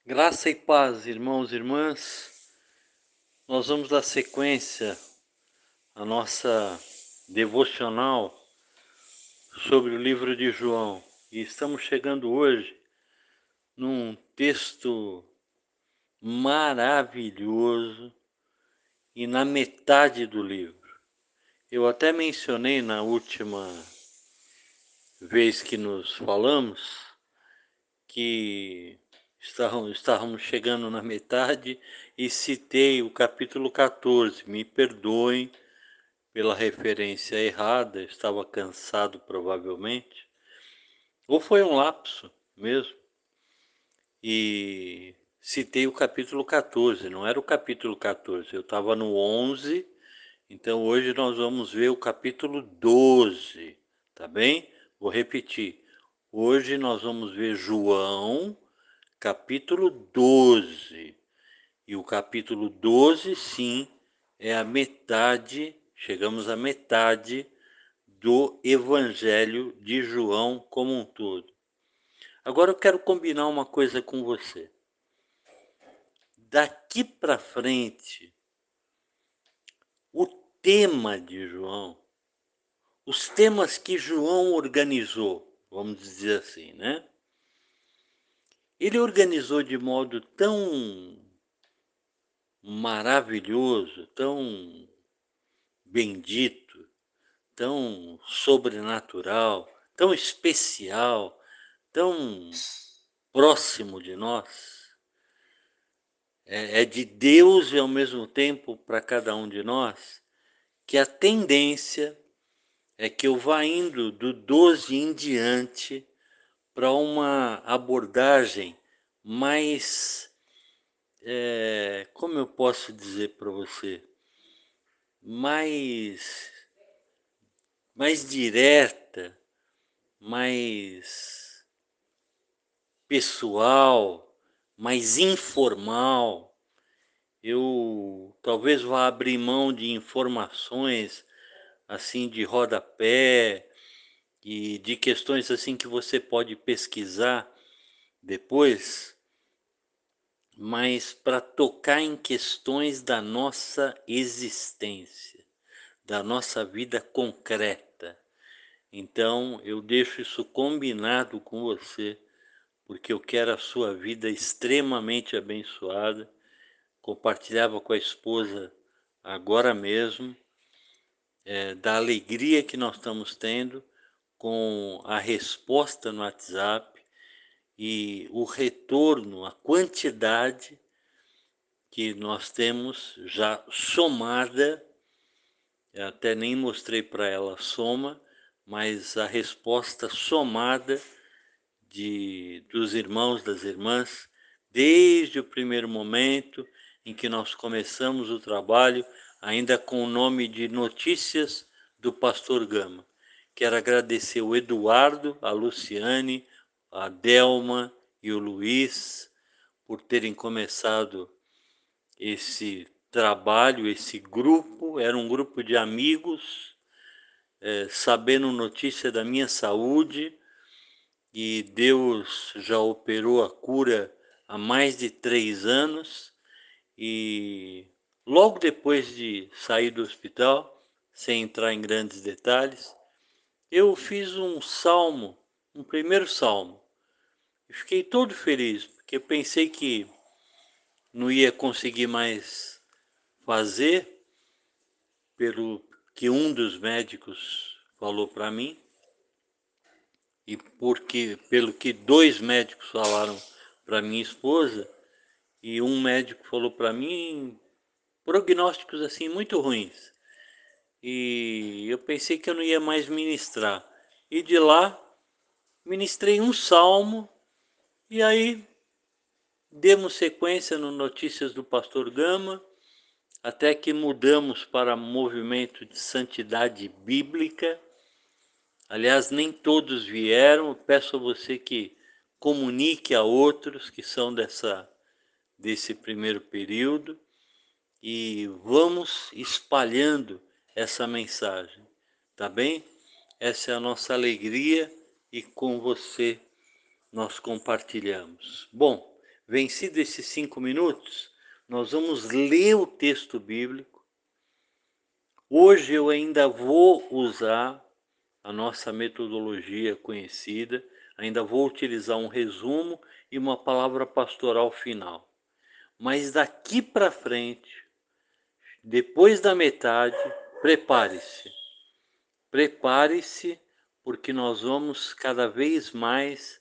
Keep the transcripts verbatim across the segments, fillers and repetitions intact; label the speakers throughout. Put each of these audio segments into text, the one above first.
Speaker 1: Graça e paz, irmãos e irmãs. Nós vamos dar sequência à nossa devocional sobre o livro de João. E estamos chegando hoje num texto maravilhoso e na metade do livro. Eu até mencionei na última vez que nos falamos que estávamos, estávamos chegando na metade e citei o capítulo quatorze. Me perdoem pela referência errada, estava cansado provavelmente, ou foi um lapso mesmo, e citei o capítulo quatorze, não era o capítulo quatorze, eu estava no onze, então hoje nós vamos ver o capítulo doze, tá bem? Vou repetir, hoje nós vamos ver João, capítulo doze, e o capítulo doze, sim, é a metade, chegamos à metade do Evangelho de João como um todo. Agora eu quero combinar uma coisa com você. Daqui para frente, o tema de João, os temas que João organizou, vamos dizer assim, né? Ele organizou de modo tão maravilhoso, tão bendito, tão sobrenatural, tão especial, tão próximo de nós, é, é de Deus e ao mesmo tempo para cada um de nós, que a tendência é que eu vá indo do doze em diante para uma abordagem mais, é, como eu posso dizer para você, mais, mais direta, mais pessoal, mais informal. Eu talvez vá abrir mão de informações assim de rodapé e de questões assim que você pode pesquisar depois, mas para tocar em questões da nossa existência, da nossa vida concreta. Então eu deixo isso combinado com você, porque eu quero a sua vida extremamente abençoada. Compartilhava com a esposa agora mesmo, é, da alegria que nós estamos tendo com a resposta no WhatsApp e o retorno, a quantidade que nós temos já somada. Eu até nem mostrei para ela a soma, mas a resposta somada de, dos irmãos, das irmãs, desde o primeiro momento em que nós começamos o trabalho, ainda com o nome de Notícias do Pastor Gama. Quero agradecer o Eduardo, a Luciane, a Delma e o Luiz por terem começado esse trabalho, esse grupo. Era um grupo de amigos, é, sabendo notícia da minha saúde, e Deus já operou a cura há mais de três anos, e logo depois de sair do hospital, sem entrar em grandes detalhes, eu fiz um salmo, um primeiro salmo. Eu fiquei todo feliz, porque pensei que não ia conseguir mais fazer, pelo que um dos médicos falou para mim, e porque pelo que dois médicos falaram para minha esposa, e um médico falou para mim prognósticos assim muito ruins. E eu pensei que eu não ia mais ministrar. E de lá ministrei um salmo, e aí demos sequência no Notícias do Pastor Gama, até que mudamos para movimento de santidade bíblica. Aliás, nem todos vieram. Eu peço a você que comunique a outros que são dessa, desse primeiro período, e vamos espalhando essa mensagem, tá bem? Essa é a nossa alegria e com você nós compartilhamos. Bom, Vencido esses cinco minutos, nós vamos ler o texto bíblico. Hoje eu ainda vou usar a nossa metodologia conhecida, ainda vou utilizar um resumo e uma palavra pastoral final. Mas daqui para frente, depois da metade, prepare-se. Prepare-se, porque nós vamos cada vez mais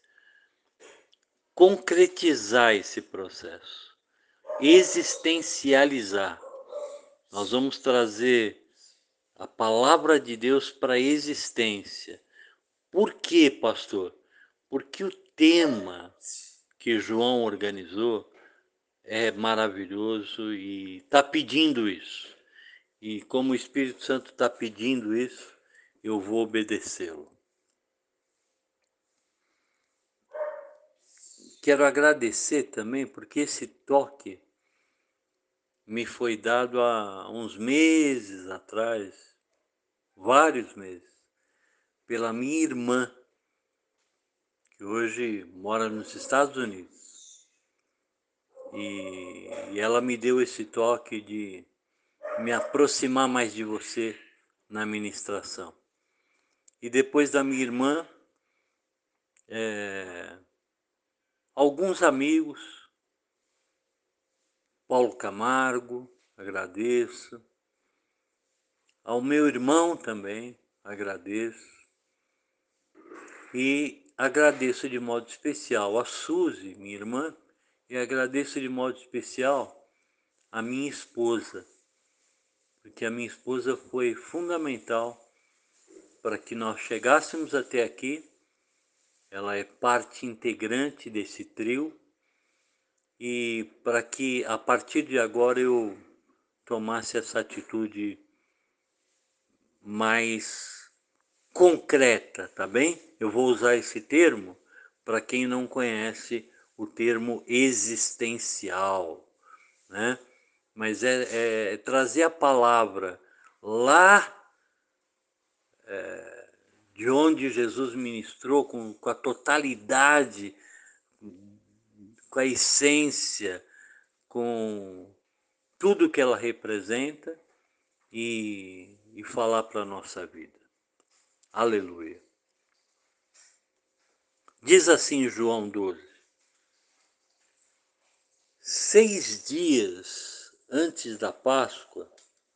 Speaker 1: concretizar esse processo, existencializar. Nós vamos trazer a palavra de Deus para a existência. Por quê, pastor? Porque o tema que João organizou é maravilhoso e está pedindo isso. E como o Espírito Santo está pedindo isso, eu vou obedecê-lo. Quero agradecer também, porque esse toque me foi dado há uns meses atrás, vários meses, pela minha irmã, que hoje mora nos Estados Unidos. E, e ela me deu esse toque de me aproximar mais de você na ministração. E depois da minha irmã, é, alguns amigos, Paulo Camargo, agradeço. Ao meu irmão também, agradeço. E agradeço de modo especial a Suzy, minha irmã, e agradeço de modo especial a minha esposa, porque a minha esposa foi fundamental para que nós chegássemos até aqui. Ela é parte integrante desse trio e para que a partir de agora eu tomasse essa atitude mais concreta, tá bem? Eu vou usar esse termo para quem não conhece o termo existencial, né? Mas é, é trazer a palavra lá é, de onde Jesus ministrou com, com a totalidade, com a essência, com tudo que ela representa e, e falar para a nossa vida. Aleluia. Diz assim João doze. Seis dias antes da Páscoa,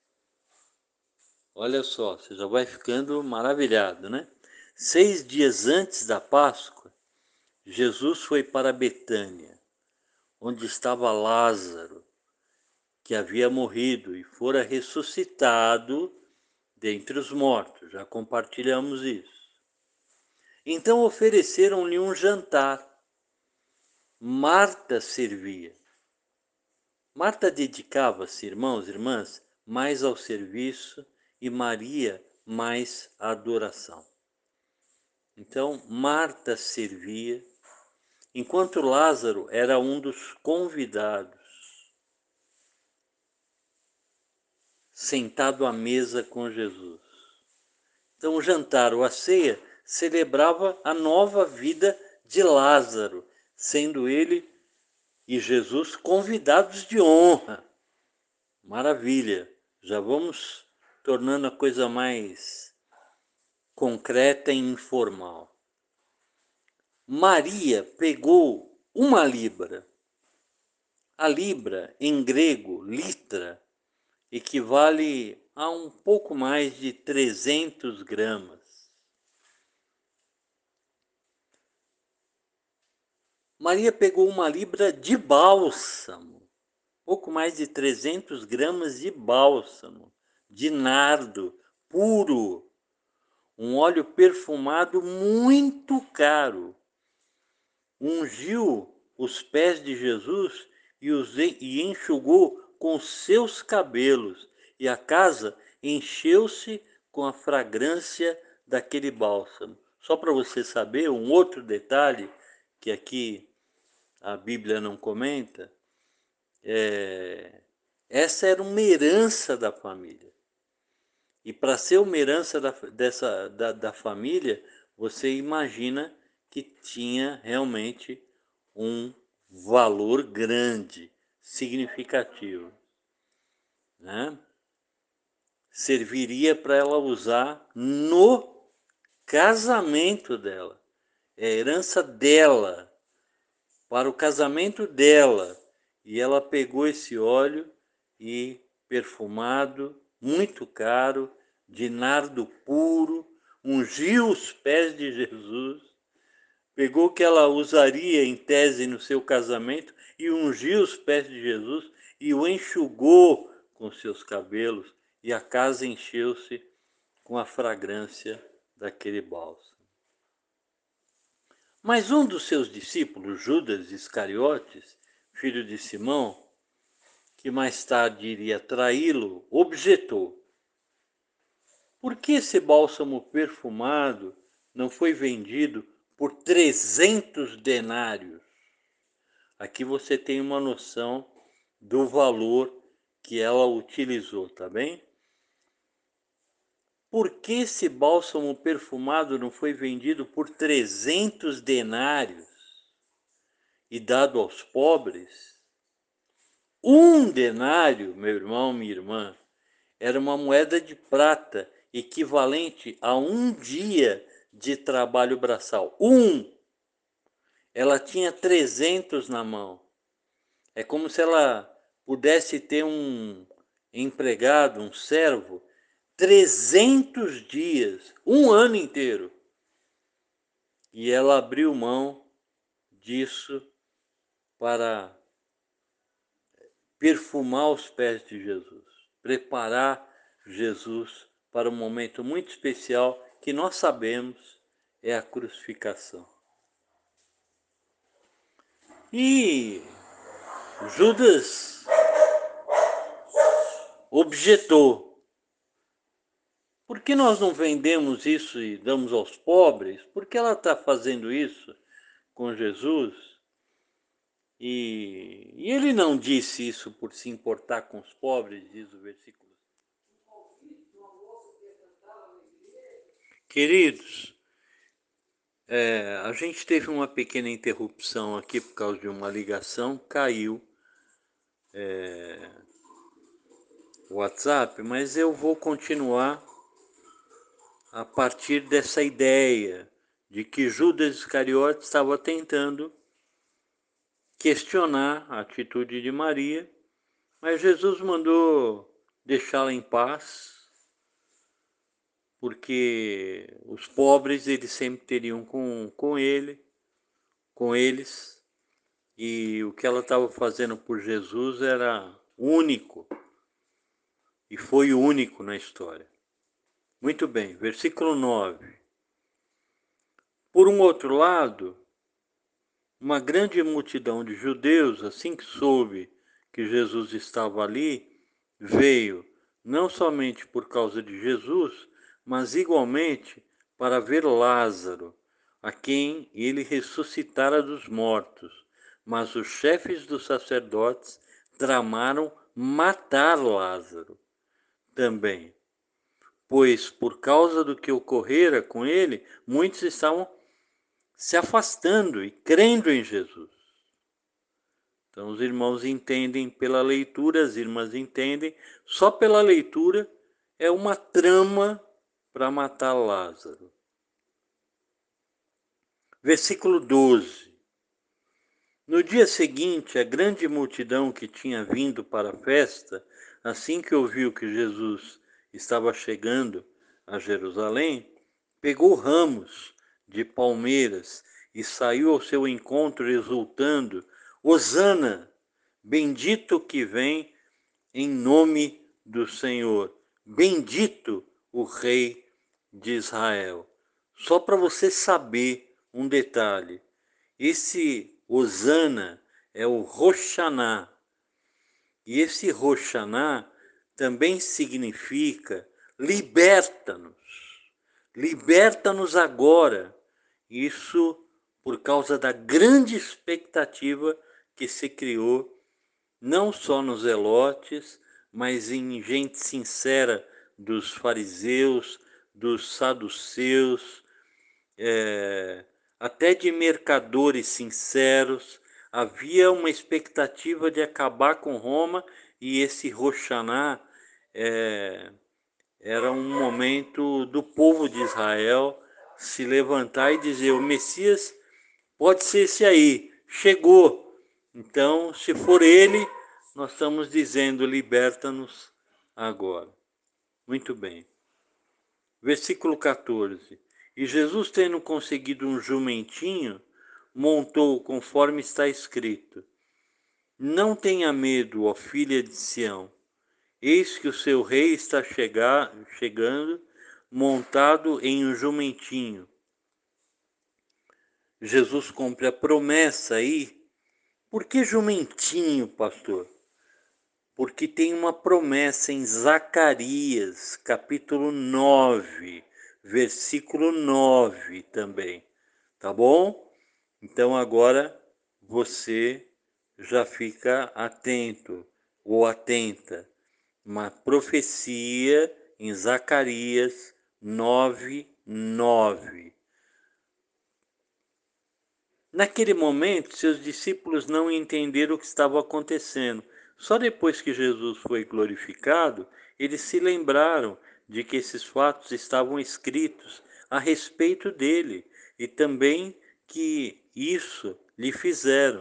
Speaker 1: olha só, você já vai ficando maravilhado, né? Seis dias antes da Páscoa, Jesus foi para Betânia, onde estava Lázaro, que havia morrido e fora ressuscitado dentre os mortos. Já compartilhamos isso. Então ofereceram-lhe um jantar. Marta servia. Marta dedicava-se, irmãos e irmãs, mais ao serviço e Maria mais à adoração. Então, Marta servia, enquanto Lázaro era um dos convidados, sentado à mesa com Jesus. Então, o jantar ou a ceia celebrava a nova vida de Lázaro, sendo ele e Jesus convidados de honra. Maravilha! Já vamos tornando a coisa mais concreta e informal. Maria pegou uma libra. A libra, em grego, litra, equivale a um pouco mais de trezentos gramas. Maria pegou uma libra de bálsamo, pouco mais de trezentos gramas de bálsamo, de nardo, puro, um óleo perfumado muito caro. Ungiu os pés de Jesus e os e enxugou com seus cabelos, e a casa encheu-se com a fragrância daquele bálsamo. Só para você saber, um outro detalhe que aqui a Bíblia não comenta, é, essa era uma herança da família. E para ser uma herança da, dessa, da, da família, você imagina que tinha realmente um valor grande, significativo, né? Serviria para ela usar no casamento dela. É a herança dela, para o casamento dela. E ela pegou esse óleo e perfumado, muito caro, de nardo puro, ungiu os pés de Jesus, pegou o que ela usaria em tese no seu casamento e ungiu os pés de Jesus e o enxugou com seus cabelos, e a casa encheu-se com a fragrância daquele bálsamo. Mas um dos seus discípulos, Judas Iscariotes, filho de Simão, que mais tarde iria traí-lo, objetou: por que esse bálsamo perfumado não foi vendido por trezentos denários? Aqui você tem uma noção do valor que ela utilizou, tá bem? Por que esse bálsamo perfumado não foi vendido por trezentos denários e dado aos pobres? Um denário, meu irmão, minha irmã, era uma moeda de prata equivalente a um dia de trabalho braçal. Um! Ela tinha trezentos na mão. É como se ela pudesse ter um empregado, um servo, trezentos dias, um ano inteiro. E ela abriu mão disso para perfumar os pés de Jesus, preparar Jesus para um momento muito especial que nós sabemos é a crucificação. E Judas objetou: por que nós não vendemos isso e damos aos pobres? Por que ela está fazendo isso com Jesus? E, e ele não disse isso por se importar com os pobres, diz o versículo. Queridos, é, a gente teve uma pequena interrupção aqui por causa de uma ligação, caiu é, o WhatsApp, mas eu vou continuar a partir dessa ideia de que Judas Iscariotes estava tentando questionar a atitude de Maria, mas Jesus mandou deixá-la em paz, porque os pobres eles sempre teriam com, com ele, com eles, e o que ela estava fazendo por Jesus era único, e foi único na história. Muito bem, versículo nove. Por um outro lado, uma grande multidão de judeus, assim que soube que Jesus estava ali, veio não somente por causa de Jesus, mas igualmente para ver Lázaro, a quem ele ressuscitara dos mortos. Mas os chefes dos sacerdotes tramaram matar Lázaro também, pois por causa do que ocorrera com ele, muitos estavam se afastando e crendo em Jesus. Então os irmãos entendem pela leitura, as irmãs entendem, só pela leitura é uma trama para matar Lázaro. Versículo doze. No dia seguinte, a grande multidão que tinha vindo para a festa, assim que ouviu que Jesus estava chegando a Jerusalém, pegou ramos de palmeiras e saiu ao seu encontro exultando: Hosana, bendito que vem em nome do Senhor, bendito o Rei de Israel. Só para você saber um detalhe, esse Hosana é o Roshaná, e esse Roshaná também significa liberta-nos, liberta-nos agora. Isso por causa da grande expectativa que se criou, não só nos zelotes, mas em gente sincera dos fariseus, dos saduceus, é, até de mercadores sinceros, havia uma expectativa de acabar com Roma, e esse Roshaná é, era um momento do povo de Israel se levantar e dizer: o Messias pode ser esse aí, chegou. Então, se for ele, nós estamos dizendo: liberta-nos agora. Muito bem. Versículo quatorze. E Jesus, tendo conseguido um jumentinho, montou conforme está escrito: não tenha medo, ó filha de Sião, eis que o seu rei está chegar, chegando, montado em um jumentinho. Jesus cumpre a promessa aí. Por que jumentinho, pastor? Porque tem uma promessa em Zacarias, capítulo nove, versículo nove também, tá bom? Então agora você já fica atento ou atenta. Uma profecia em Zacarias nove, nove. Naquele momento, seus discípulos não entenderam o que estava acontecendo. Só depois que Jesus foi glorificado, eles se lembraram de que esses fatos estavam escritos a respeito dele e também que isso lhe fizeram.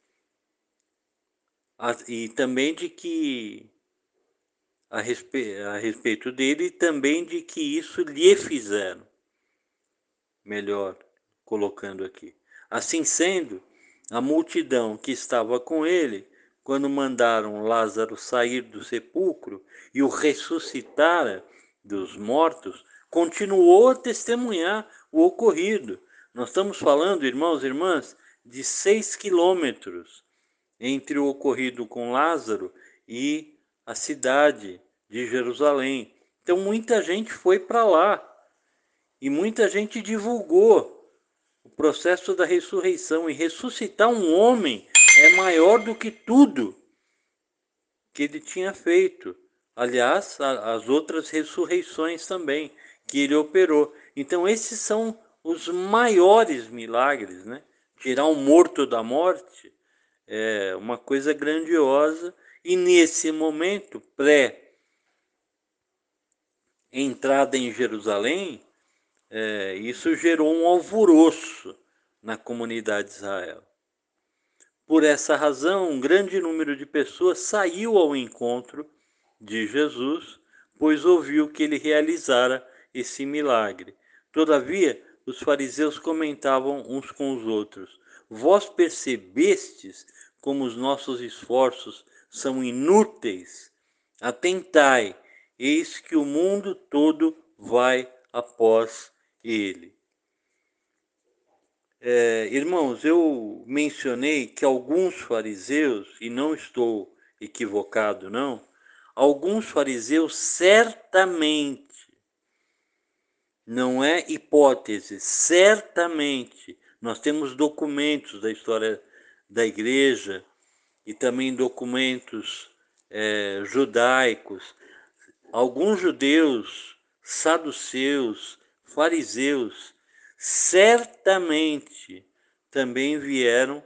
Speaker 1: E também de que a respeito, a respeito dele e também de que isso lhe fizeram. Melhor colocando aqui. Assim sendo, a multidão que estava com ele, quando mandaram Lázaro sair do sepulcro e o ressuscitara dos mortos, continuou a testemunhar o ocorrido. Nós estamos falando, irmãos e irmãs, de seis quilômetros entre o ocorrido com Lázaro e a cidade de Jerusalém. Então muita gente foi para lá e muita gente divulgou o processo da ressurreição. E ressuscitar um homem é maior do que tudo que ele tinha feito. Aliás, as outras ressurreições também que ele operou. Então esses são os maiores milagres, né? Tirar um morto da morte é uma coisa grandiosa. E nesse momento pré-entrada em Jerusalém, é, isso gerou um alvoroço na comunidade de Israel. Por essa razão, um grande número de pessoas saiu ao encontro de Jesus, pois ouviu que ele realizara esse milagre. Todavia, os fariseus comentavam uns com os outros: vós percebestes como os nossos esforços são inúteis? Atentai, eis que o mundo todo vai após ele. É, irmãos, eu mencionei que alguns fariseus, e não estou equivocado não, alguns fariseus certamente, não é hipótese, certamente, nós temos documentos da história da igreja e também documentos é, judaicos, alguns judeus, saduceus, fariseus, certamente também vieram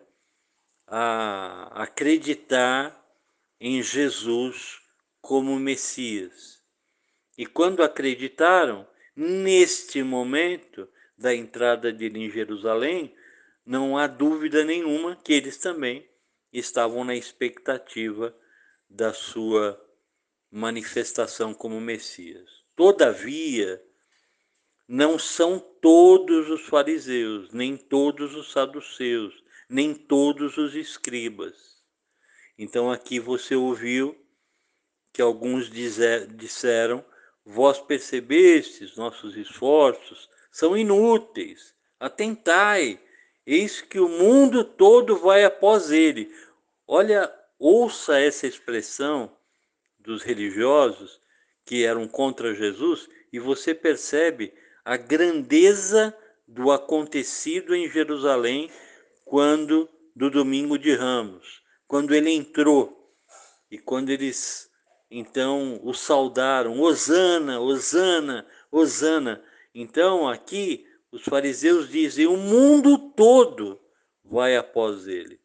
Speaker 1: a acreditar em Jesus como Messias. E quando acreditaram, neste momento da entrada dele em Jerusalém, não há dúvida nenhuma que eles também estavam na expectativa da sua manifestação como Messias. Todavia, não são todos os fariseus, nem todos os saduceus, nem todos os escribas. Então aqui você ouviu que alguns dizer, disseram: vós percebestes nossos esforços são inúteis, atentai, eis que o mundo todo vai após ele. Olha, ouça essa expressão dos religiosos que eram contra Jesus e você percebe a grandeza do acontecido em Jerusalém quando do domingo de Ramos, quando ele entrou e quando eles então o saudaram: Hosana, Hosana, Hosana. Então aqui os fariseus dizem: o mundo todo vai após ele.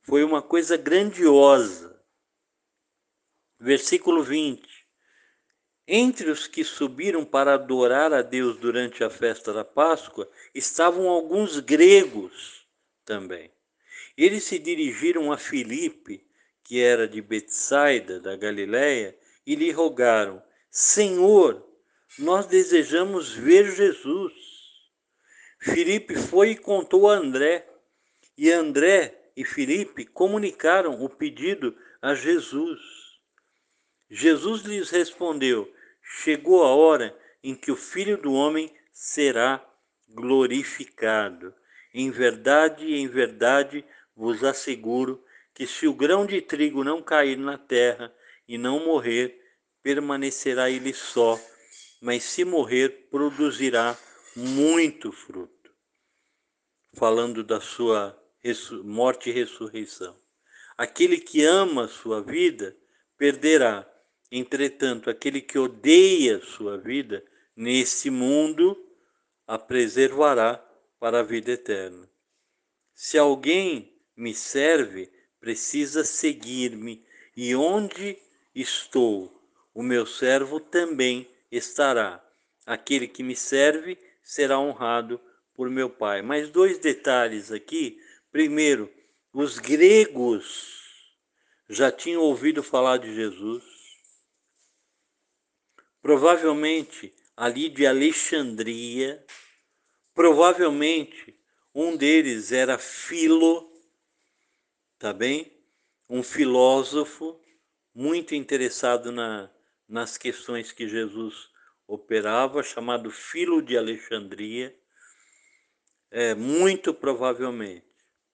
Speaker 1: Foi uma coisa grandiosa. Versículo vinte. Entre os que subiram para adorar a Deus durante a festa da Páscoa, estavam alguns gregos também. Eles se dirigiram a Filipe, que era de Betsaida, da Galiléia, e lhe rogaram: Senhor, nós desejamos ver Jesus. Filipe foi e contou a André, e André e Filipe comunicaram o pedido a Jesus. Jesus lhes respondeu: chegou a hora em que o Filho do Homem será glorificado. Em verdade, em verdade, vos asseguro que se o grão de trigo não cair na terra e não morrer, permanecerá ele só, mas se morrer, produzirá muito fruto. Falando da sua morte e ressurreição. Aquele que ama a sua vida, perderá. Entretanto, aquele que odeia a sua vida, nesse mundo, a preservará para a vida eterna. Se alguém me serve, precisa seguir-me, e onde estou, o meu servo também estará. Aquele que me serve será honrado por meu Pai. Mais dois detalhes aqui. Primeiro, os gregos já tinham ouvido falar de Jesus. Provavelmente ali de Alexandria, provavelmente um deles era Filo, tá bem? Um filósofo muito interessado na, nas questões que Jesus operava, chamado Filo de Alexandria, é, muito provavelmente.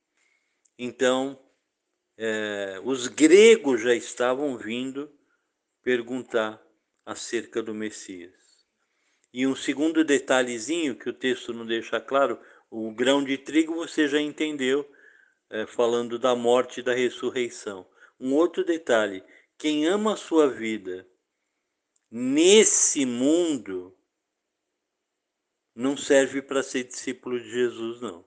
Speaker 1: Então, é, os gregos já estavam vindo perguntar acerca do Messias. E um segundo detalhezinho que o texto não deixa claro, o grão de trigo você já entendeu, é, falando da morte e da ressurreição. Um outro detalhe, quem ama a sua vida nesse mundo não serve para ser discípulo de Jesus, não.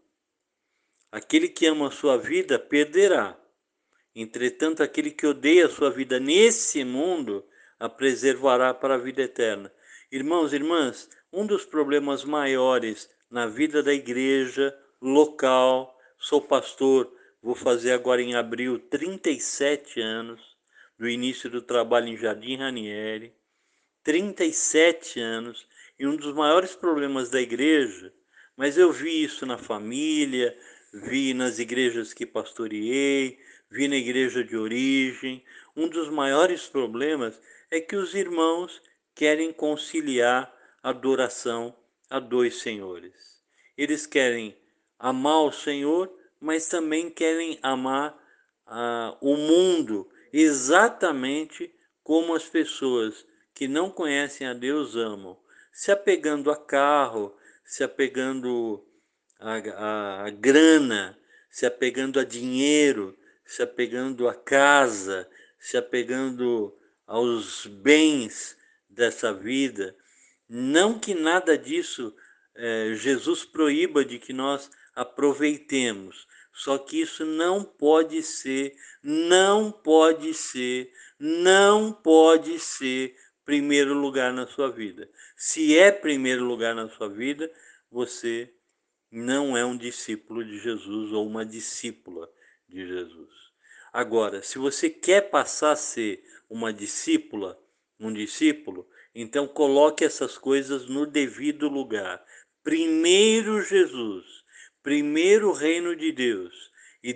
Speaker 1: Aquele que ama a sua vida perderá. Entretanto, aquele que odeia a sua vida nesse mundo a preservará para a vida eterna. Irmãos e irmãs, um dos problemas maiores na vida da igreja local, sou pastor, vou fazer agora em abril trinta e sete anos do início do trabalho em Jardim Ranieri, trinta e sete anos, e um dos maiores problemas da igreja, mas eu vi isso na família, vi nas igrejas que pastoreei, vi na igreja de origem. Um dos maiores problemas é que os irmãos querem conciliar a adoração a dois senhores. Eles querem amar o Senhor, mas também querem amar ah, o mundo, exatamente como as pessoas que não conhecem a Deus amam, se apegando a carro, se apegando a, a, a grana, se apegando a dinheiro, se apegando a casa, se apegando aos bens dessa vida. Não que nada disso eh, Jesus proíba de que nós aproveitemos, só que isso não pode ser, não pode ser, não pode ser primeiro lugar na sua vida. Se é primeiro lugar na sua vida, você não é um discípulo de Jesus ou uma discípula de Jesus. Agora, se você quer passar a ser uma discípula, um discípulo, então coloque essas coisas no devido lugar. Primeiro Jesus, primeiro o reino de Deus e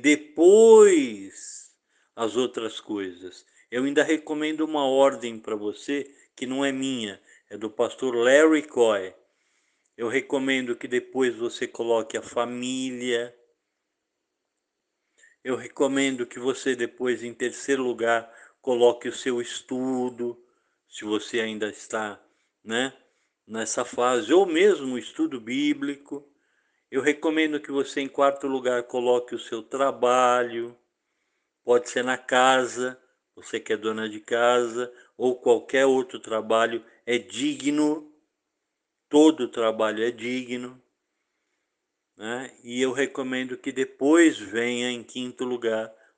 Speaker 1: depois as outras coisas. Eu ainda recomendo uma ordem para você que não é minha, é do pastor Larry Coy. Eu recomendo que depois você coloque a família. Eu recomendo que você depois, em terceiro lugar, coloque o seu estudo, se você ainda está, né, nessa fase, ou mesmo o estudo bíblico. Eu recomendo que você, em quarto lugar, coloque o seu trabalho. Pode ser na casa, você que é dona de casa, ou qualquer outro trabalho é digno. Todo trabalho é digno. Né? E eu recomendo que depois venha, em quinto lugar,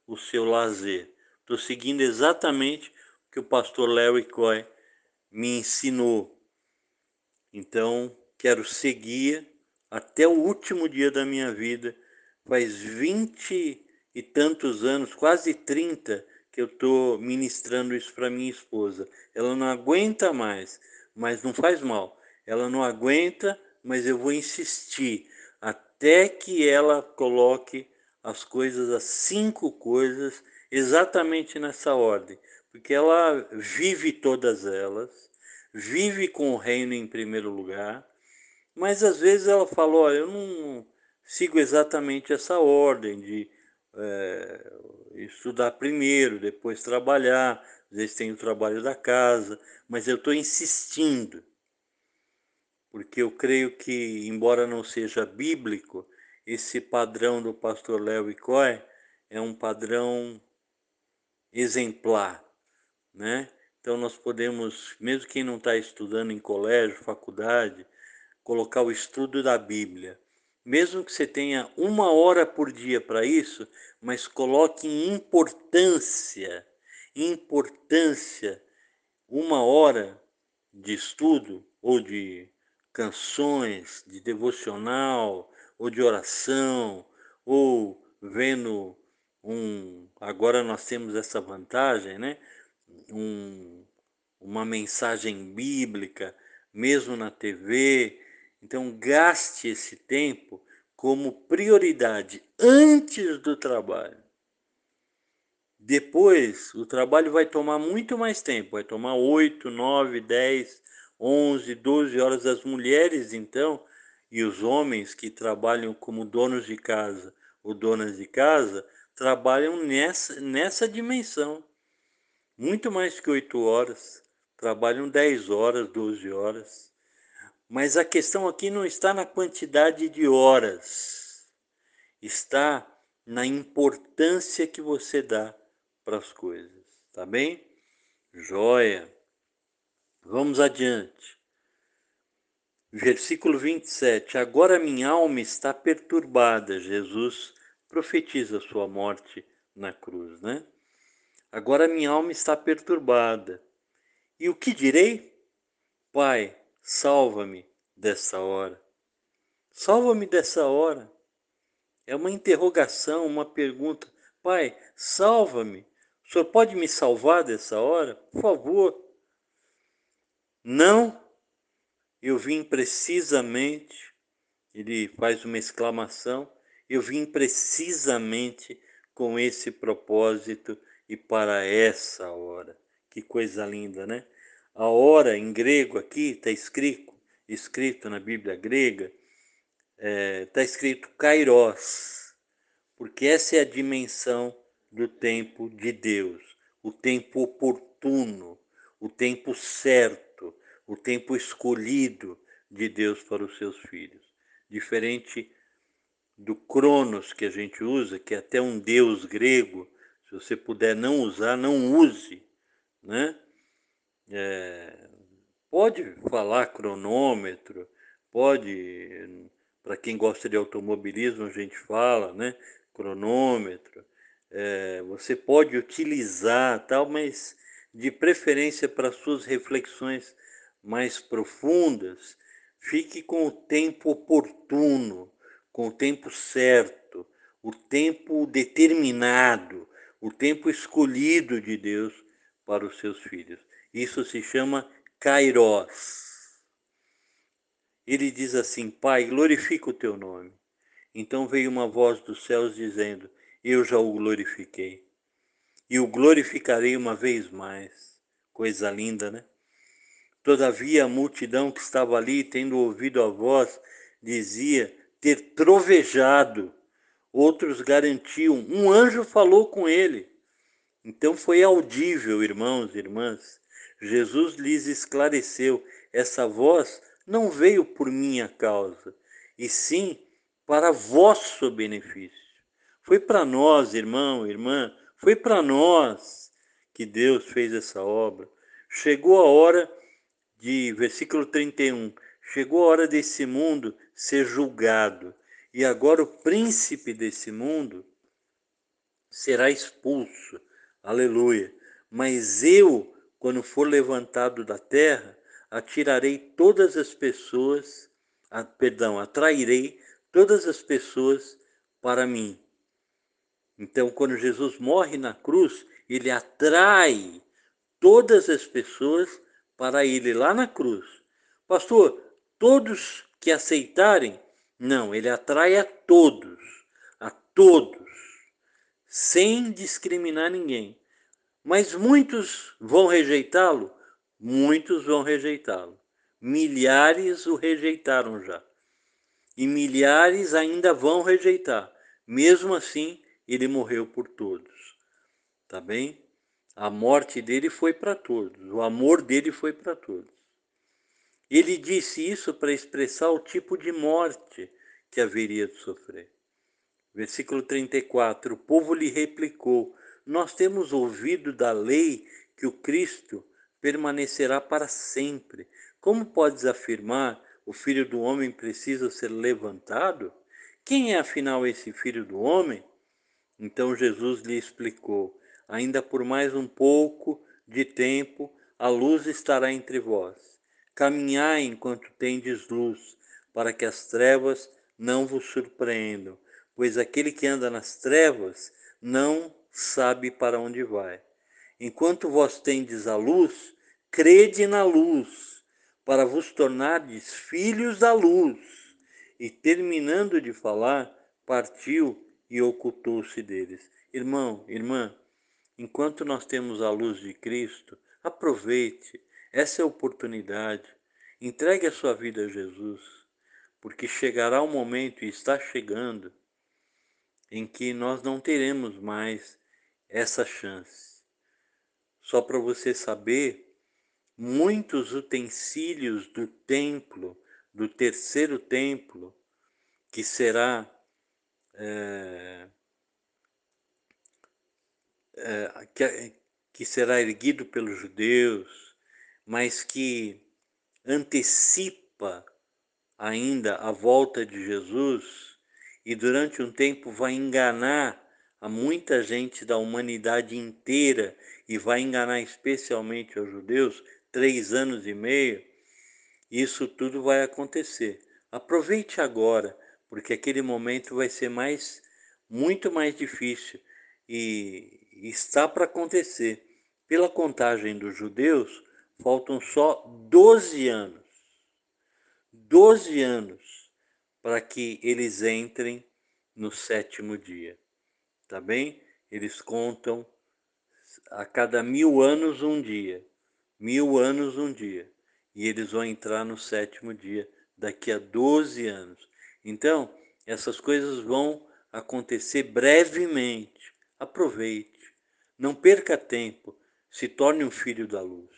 Speaker 1: o seu lazer. Estou seguindo exatamente o que o pastor Larry Coy me ensinou. Então, quero seguir até o último dia da minha vida. Faz vinte e tantos anos, quase trinta, que eu estou ministrando isso para minha esposa. Ela não aguenta mais, mas não faz mal. Ela não aguenta, mas eu vou insistir até que ela coloque as coisas, as cinco coisas, exatamente nessa ordem. Porque ela vive todas elas, vive com o reino em primeiro lugar, mas às vezes ela fala, olha, eu não sigo exatamente essa ordem de é, estudar primeiro, depois trabalhar, às vezes tem o trabalho da casa, mas eu estou insistindo, porque eu creio que, embora não seja bíblico, esse padrão do pastor Léo Coy é um padrão exemplar, né? Então nós podemos, mesmo quem não está estudando em colégio, faculdade, colocar o estudo da Bíblia. Mesmo que você tenha uma hora por dia para isso, mas coloque em importância, importância, uma hora de estudo, ou de canções, de devocional, ou de oração, ou vendo um... Agora nós temos essa vantagem, né? Um, uma mensagem bíblica, mesmo na T V. Então, gaste esse tempo como prioridade antes do trabalho. Depois, o trabalho vai tomar muito mais tempo, vai tomar oito, nove, dez, onze, doze horas. As mulheres, então, e os homens que trabalham como donos de casa ou donas de casa, trabalham nessa, nessa dimensão. Muito mais que oito horas, trabalham dez horas, doze horas. Mas a questão aqui não está na quantidade de horas, está na importância que você dá para as coisas, tá bem? Joia. Vamos adiante. Versículo vinte e sete. Agora minha alma está perturbada. Jesus profetiza sua morte na cruz, né? Agora minha alma está perturbada. E o que direi? Pai, salva-me dessa hora. Salva-me dessa hora. É uma interrogação, uma pergunta. Pai, salva-me. O senhor pode me salvar dessa hora? Por favor. Não, eu vim precisamente, ele faz uma exclamação, eu vim precisamente com esse propósito e para essa hora. Que coisa linda, né? A hora em grego aqui está escrito, escrito na Bíblia grega, está é, escrito kairos, porque essa é a dimensão do tempo de Deus, o tempo oportuno, o tempo certo, o tempo escolhido de Deus para os seus filhos. Diferente do Cronos que a gente usa, que é até um deus grego, se você puder não usar, não use, né? É, pode falar cronômetro, pode, para quem gosta de automobilismo, a gente fala, né? Cronômetro. É, você pode utilizar, tal, mas de preferência para suas reflexões mais profundas, fique com o tempo oportuno, com o tempo certo, o tempo determinado, o tempo escolhido de Deus para os seus filhos. Isso se chama kairos. Ele diz assim: Pai, glorifica o teu nome. Então veio uma voz dos céus dizendo: eu já o glorifiquei e o glorificarei uma vez mais. Coisa linda, né? Todavia a multidão que estava ali, tendo ouvido a voz, dizia ter trovejado. Outros garantiam: um anjo falou com ele. Então foi audível, irmãos e irmãs. Jesus lhes esclareceu: essa voz não veio por minha causa, e sim para vosso benefício. Foi para nós, irmão, irmã, foi para nós que Deus fez essa obra. Chegou a hora de, versículo trinta e um, chegou a hora desse mundo ser julgado, e agora o príncipe desse mundo será expulso. Aleluia. Mas eu, quando for levantado da terra, atirarei todas as pessoas, ah, perdão, atrairei todas as pessoas para mim. Então, quando Jesus morre na cruz, ele atrai todas as pessoas para ele lá na cruz. Pastor, todos que aceitarem? Não, ele atrai a todos, a todos, sem discriminar ninguém. Mas muitos vão rejeitá-lo? Muitos vão rejeitá-lo. Milhares o rejeitaram já. E milhares ainda vão rejeitar. Mesmo assim, ele morreu por todos. Tá bem? A morte dele foi para todos. O amor dele foi para todos. Ele disse isso para expressar o tipo de morte que haveria de sofrer. Versículo trinta e quatro. O povo lhe replicou: nós temos ouvido da lei que o Cristo permanecerá para sempre. Como podes afirmar, o Filho do Homem precisa ser levantado? Quem é afinal esse Filho do Homem? Então Jesus lhe explicou: ainda por mais um pouco de tempo, a luz estará entre vós. Caminhai enquanto tendes luz, para que as trevas não vos surpreendam, pois aquele que anda nas trevas não sabe para onde vai. Enquanto vós tendes a luz, crede na luz, para vos tornardes filhos da luz. E terminando de falar, partiu e ocultou-se deles. Irmão, irmã, enquanto nós temos a luz de Cristo, aproveite, essa é a oportunidade. Entregue a sua vida a Jesus, porque chegará o momento, e está chegando, em que nós não teremos mais essa chance. Só para você saber, muitos utensílios do templo, do terceiro templo, que será é, é, que, que será erguido pelos judeus, mas que antecipa ainda a volta de Jesus e durante um tempo vai enganar a muita gente da humanidade inteira e vai enganar especialmente aos judeus, três anos e meio, isso tudo vai acontecer. Aproveite agora, porque aquele momento vai ser mais, muito mais difícil e está para acontecer. Pela contagem dos judeus, faltam só doze anos. doze anos para que eles entrem no sétimo dia. Tá bem? Eles contam a cada mil anos um dia. Mil anos um dia. E eles vão entrar no sétimo dia daqui a doze anos. Então, essas coisas vão acontecer brevemente. Aproveite. Não perca tempo. Se torne um filho da luz.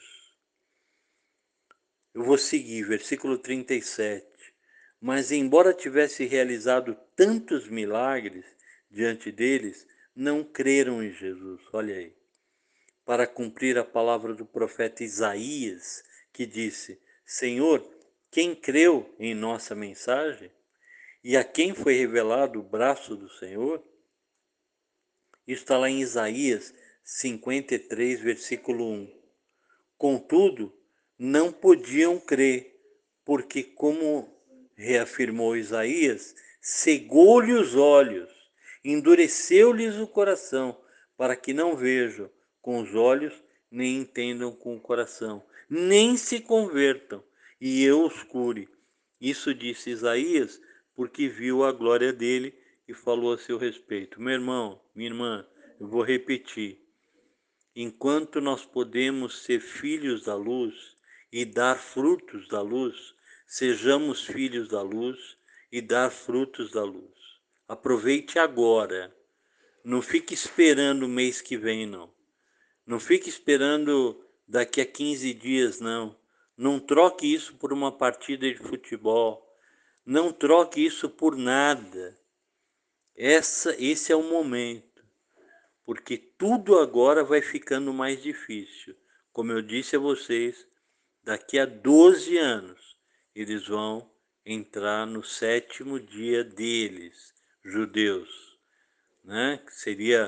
Speaker 1: Eu vou seguir, versículo trinta e sete. Mas embora tivesse realizado tantos milagres diante deles, não creram em Jesus. Olha aí. Para cumprir a palavra do profeta Isaías, que disse: Senhor, quem creu em nossa mensagem? E a quem foi revelado o braço do Senhor? Isso está lá em Isaías cinquenta e três, versículo um. Contudo, não podiam crer, porque, como reafirmou Isaías, cegou-lhe os olhos, endureceu-lhes o coração, para que não vejam com os olhos, nem entendam com o coração, nem se convertam, e eu os cure. Isso disse Isaías, porque viu a glória dele e falou a seu respeito. Meu irmão, minha irmã, eu vou repetir. Enquanto nós podemos ser filhos da luz e dar frutos da luz, sejamos filhos da luz e dar frutos da luz. Aproveite agora. Não fique esperando o mês que vem, não. Não fique esperando daqui a quinze dias, não. Não troque isso por uma partida de futebol. Não troque isso por nada. Essa, esse é o momento. Porque tudo agora vai ficando mais difícil. Como eu disse a vocês, daqui a doze anos, eles vão entrar no sétimo dia deles, judeus, né? Que seria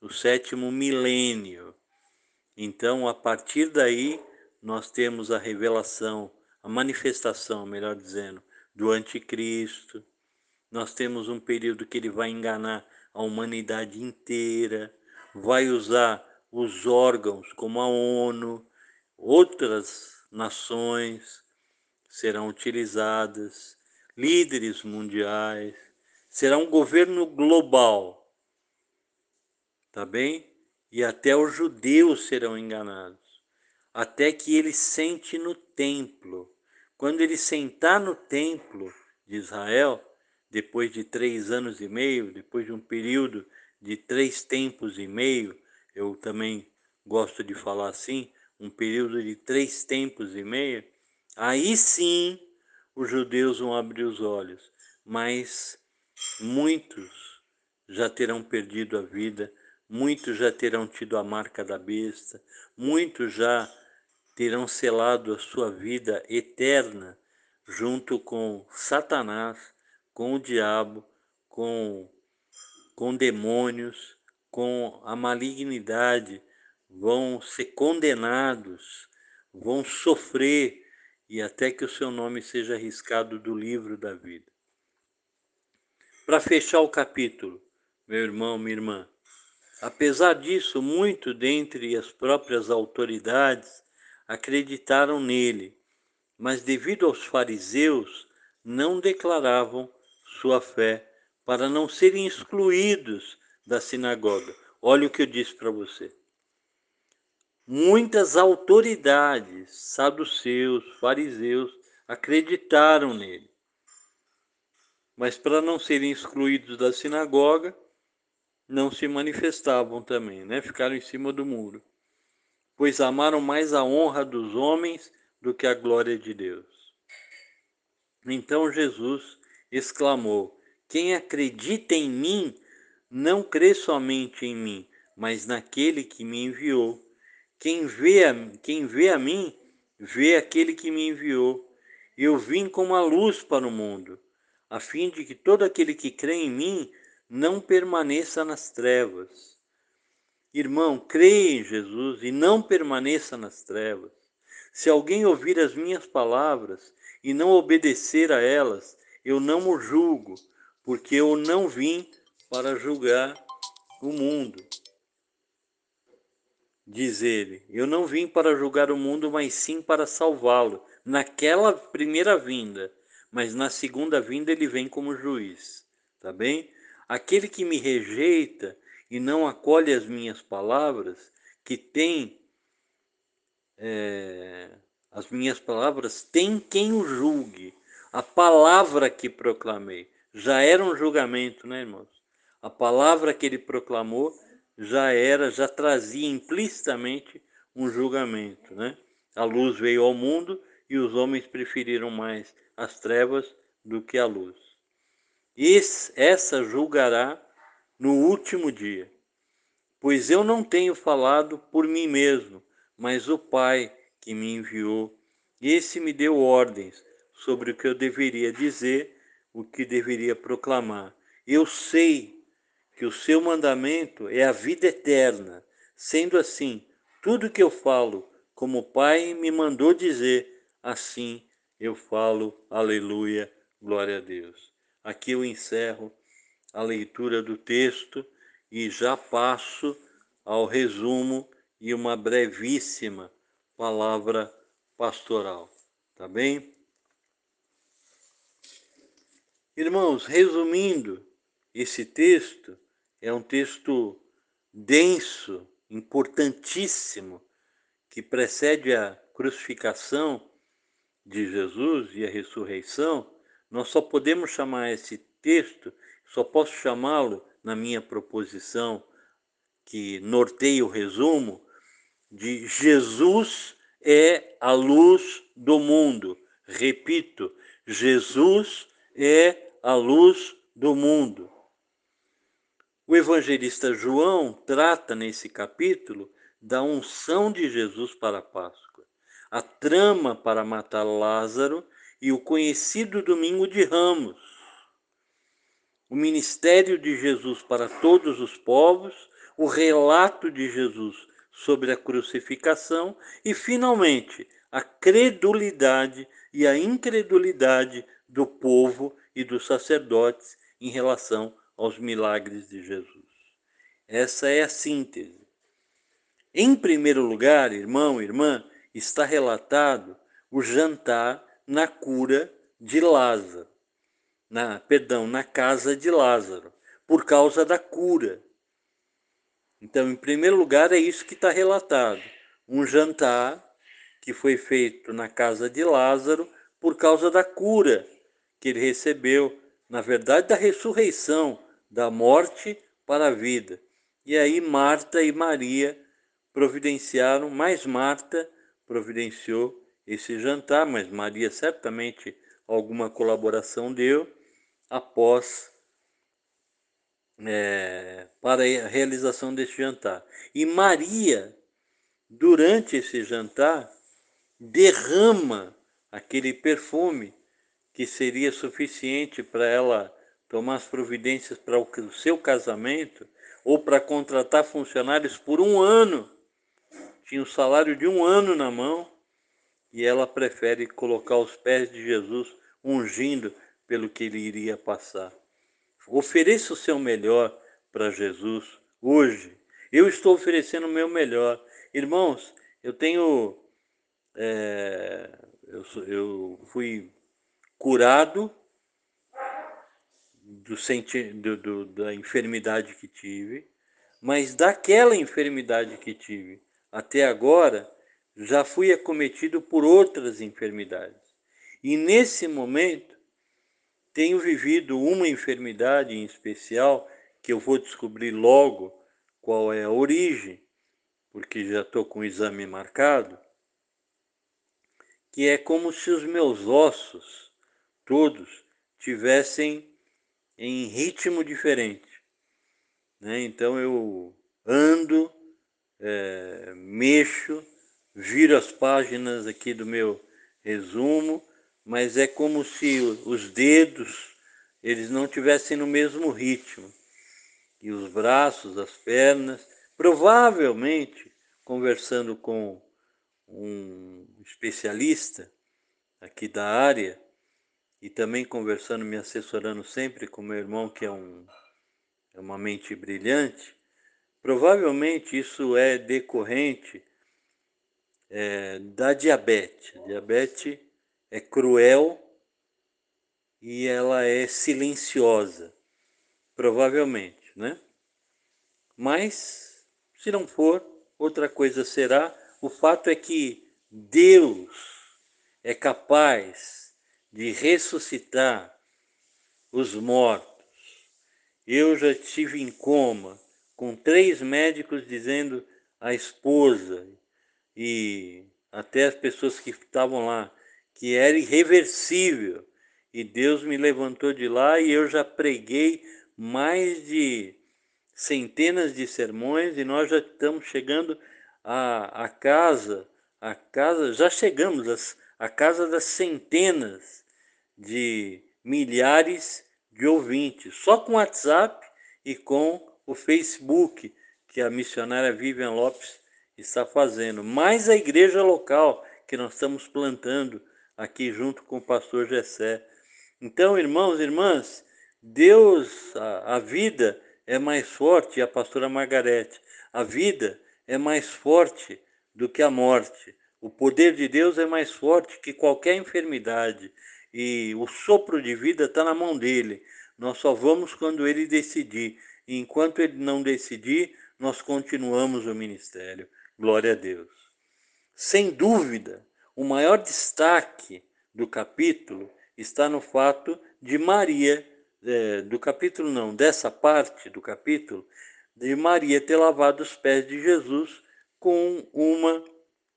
Speaker 1: o sétimo milênio. Então, a partir daí, nós temos a revelação, a manifestação, melhor dizendo, do anticristo. Nós temos um período que ele vai enganar a humanidade inteira, vai usar os órgãos como a ONU, outras nações serão utilizadas, líderes mundiais, será um governo global, tá bem? E até os judeus serão enganados, até que ele sente no templo. Quando ele sentar no templo de Israel, depois de três anos e meio, depois de um período de três tempos e meio, eu também gosto de falar assim, um período de três tempos e meio, aí sim os judeus vão abrir os olhos, mas muitos já terão perdido a vida, muitos já terão tido a marca da besta, muitos já terão selado a sua vida eterna junto com Satanás, com o diabo, com, com demônios, com a malignidade, vão ser condenados, vão sofrer e até que o seu nome seja riscado do livro da vida. Para fechar o capítulo, meu irmão, minha irmã, apesar disso, muito dentre as próprias autoridades acreditaram nele, mas devido aos fariseus, não declaravam sua fé para não serem excluídos da sinagoga. Olha o que eu disse para você. Muitas autoridades, saduceus, fariseus, acreditaram nele. Mas para não serem excluídos da sinagoga, não se manifestavam também, né? Ficaram em cima do muro. Pois amaram mais a honra dos homens do que a glória de Deus. Então Jesus exclamou: quem acredita em mim, não crê somente em mim, mas naquele que me enviou. Quem vê a, quem vê a mim, vê aquele que me enviou. Eu vim como a luz para o mundo, a fim de que todo aquele que crê em mim não permaneça nas trevas. Irmão, creia em Jesus e não permaneça nas trevas. Se alguém ouvir as minhas palavras e não obedecer a elas, eu não o julgo, porque eu não vim para julgar o mundo. Diz ele, eu não vim para julgar o mundo, mas sim para salvá-lo. Naquela primeira vinda, mas na segunda vinda ele vem como juiz, tá bem? Aquele que me rejeita e não acolhe as minhas palavras, que tem é, as minhas palavras, tem quem o julgue. A palavra que proclamei já era um julgamento, né, irmãos? A palavra que ele proclamou já era, já trazia implicitamente um julgamento, né? A luz veio ao mundo e os homens preferiram mais as trevas do que a luz. Esse, essa julgará no último dia. Pois eu não tenho falado por mim mesmo, mas o Pai que me enviou, esse me deu ordens sobre o que eu deveria dizer, o que deveria proclamar. Eu sei que o seu mandamento é a vida eterna. Sendo assim, tudo que eu falo, como o Pai me mandou dizer, assim eu falo. Aleluia, glória a Deus. Aqui eu encerro a leitura do texto e já passo ao resumo e uma brevíssima palavra pastoral. Tá bem? Irmãos, resumindo, esse texto é um texto denso, importantíssimo, que precede a crucificação de Jesus e a ressurreição. Nós só podemos chamar esse texto, só posso chamá-lo, na minha proposição, que norteia o resumo, de Jesus é a luz do mundo. Repito, Jesus é a luz do mundo. O evangelista João trata nesse capítulo da unção de Jesus para a Páscoa, a trama para matar Lázaro e o conhecido domingo de Ramos. O ministério de Jesus para todos os povos, o relato de Jesus sobre a crucificação e, finalmente, a credulidade e a incredulidade do povo e dos sacerdotes em relação aos milagres de Jesus. Essa é a síntese. Em primeiro lugar, irmão, irmã, está relatado o jantar na cura de Lázaro, na, perdão, na casa de Lázaro, por causa da cura. Então, em primeiro lugar, é isso que está relatado. Um jantar que foi feito na casa de Lázaro por causa da cura que ele recebeu, na verdade, da ressurreição, da morte para a vida. E aí Marta e Maria providenciaram, mais Marta providenciou esse jantar, mas Maria certamente alguma colaboração deu após é, para a realização desse jantar. E Maria, durante esse jantar, derrama aquele perfume que seria suficiente para ela tomar as providências para o seu casamento ou para contratar funcionários por um ano. Tinha o salário de um ano na mão e ela prefere colocar os pés de Jesus ungindo pelo que ele iria passar. Ofereça o seu melhor para Jesus hoje. Eu estou oferecendo o meu melhor. Irmãos, eu tenho... É, eu, eu fui curado do, do, do, da enfermidade que tive, mas daquela enfermidade que tive até agora, já fui acometido por outras enfermidades. E nesse momento, tenho vivido uma enfermidade em especial, que eu vou descobrir logo qual é a origem, porque já estou com o exame marcado, que é como se os meus ossos todos tivessem em ritmo diferente. Né? Então eu ando, é, mexo, viro as páginas aqui do meu resumo, mas é como se os dedos eles não tivessem no mesmo ritmo. E os braços, as pernas, provavelmente, conversando com um especialista aqui da área, e também conversando, me assessorando sempre com meu irmão, que é, um, é uma mente brilhante, provavelmente isso é decorrente é, da diabetes. A diabetes é cruel e ela é silenciosa, provavelmente, né? Mas, se não for, outra coisa será. O fato é que Deus é capaz de ressuscitar os mortos. Eu já estive em coma, com três médicos dizendo à esposa e até as pessoas que estavam lá que era irreversível. E Deus me levantou de lá e eu já preguei mais de centenas de sermões e nós já estamos chegando à, à casa, à casa, já chegamos às, à casa das centenas de milhares de ouvintes, só com o WhatsApp e com o Facebook, que a missionária Vivian Lopes está fazendo, mais a igreja local que nós estamos plantando aqui junto com o pastor Gessé. Então, irmãos e irmãs, Deus, a, a vida é mais forte, a pastora Margarete, a vida é mais forte do que a morte. O poder de Deus é mais forte que qualquer enfermidade. E o sopro de vida está na mão dele. Nós só vamos quando ele decidir. E enquanto ele não decidir, nós continuamos o ministério. Glória a Deus. Sem dúvida, o maior destaque do capítulo está no fato de Maria, é, do capítulo não, dessa parte do capítulo, de Maria ter lavado os pés de Jesus com uma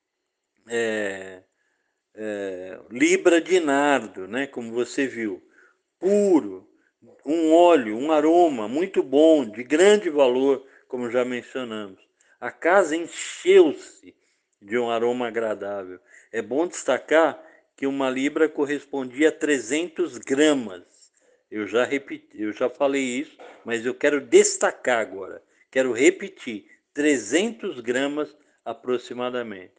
Speaker 1: é, é, libra de nardo, né, como você viu, puro, um óleo, um aroma muito bom, de grande valor, como já mencionamos. A casa encheu-se de um aroma agradável. É bom destacar que uma libra correspondia a trezentos gramas. Eu já repeti, eu já falei isso, mas eu quero destacar agora Quero repetir, trezentos gramas aproximadamente.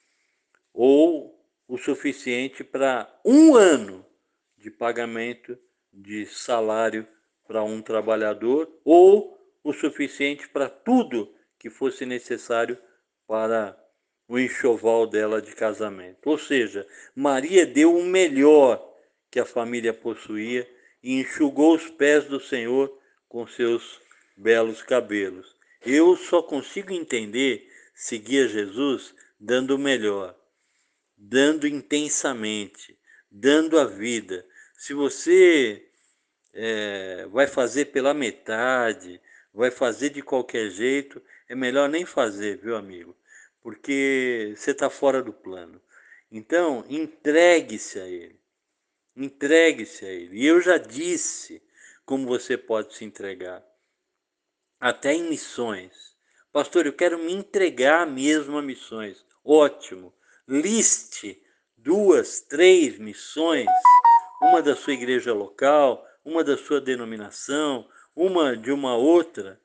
Speaker 1: Ou o suficiente para um ano de pagamento de salário para um trabalhador, ou o suficiente para tudo que fosse necessário para o enxoval dela de casamento. Ou seja, Maria deu o melhor que a família possuía e enxugou os pés do Senhor com seus belos cabelos. Eu só consigo entender seguir a Jesus dando o melhor, dando intensamente, dando a vida. Se você é, vai fazer pela metade, vai fazer de qualquer jeito, é melhor nem fazer, viu, amigo? Porque você está fora do plano. Então, entregue-se a Ele. Entregue-se a Ele. E eu já disse como você pode se entregar. Até em missões. Pastor, eu quero me entregar mesmo a missões. Ótimo. Liste duas, três missões, uma da sua igreja local, uma da sua denominação, uma de uma outra,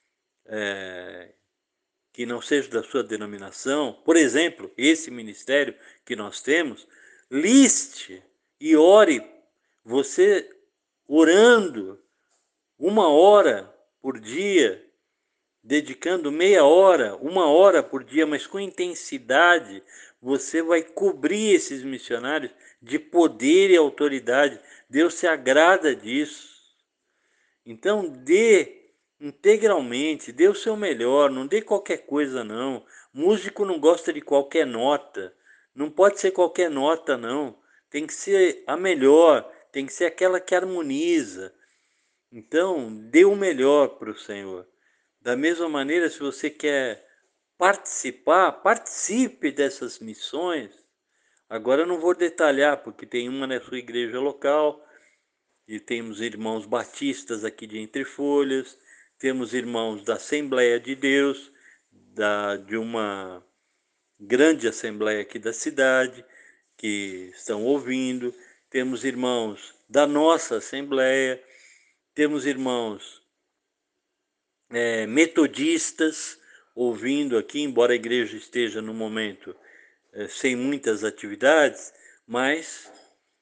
Speaker 1: é, que não seja da sua denominação. Por exemplo, esse ministério que nós temos, liste e ore, você orando uma hora por dia, dedicando meia hora, uma hora por dia, mas com intensidade, você vai cobrir esses missionários de poder e autoridade. Deus se agrada disso. Então, dê integralmente, dê o seu melhor, não dê qualquer coisa, não. Músico não gosta de qualquer nota. Não pode ser qualquer nota, não. Tem que ser a melhor, tem que ser aquela que harmoniza. Então, dê o melhor para o Senhor. Da mesma maneira, se você quer participar, participe dessas missões. Agora eu não vou detalhar, porque tem uma na sua igreja local, e temos irmãos batistas aqui de Entre Folhas, temos irmãos da Assembleia de Deus, da, de uma grande assembleia aqui da cidade, que estão ouvindo, temos irmãos da nossa Assembleia, temos irmãos é, metodistas ouvindo aqui, embora a igreja esteja no momento é, sem muitas atividades, mas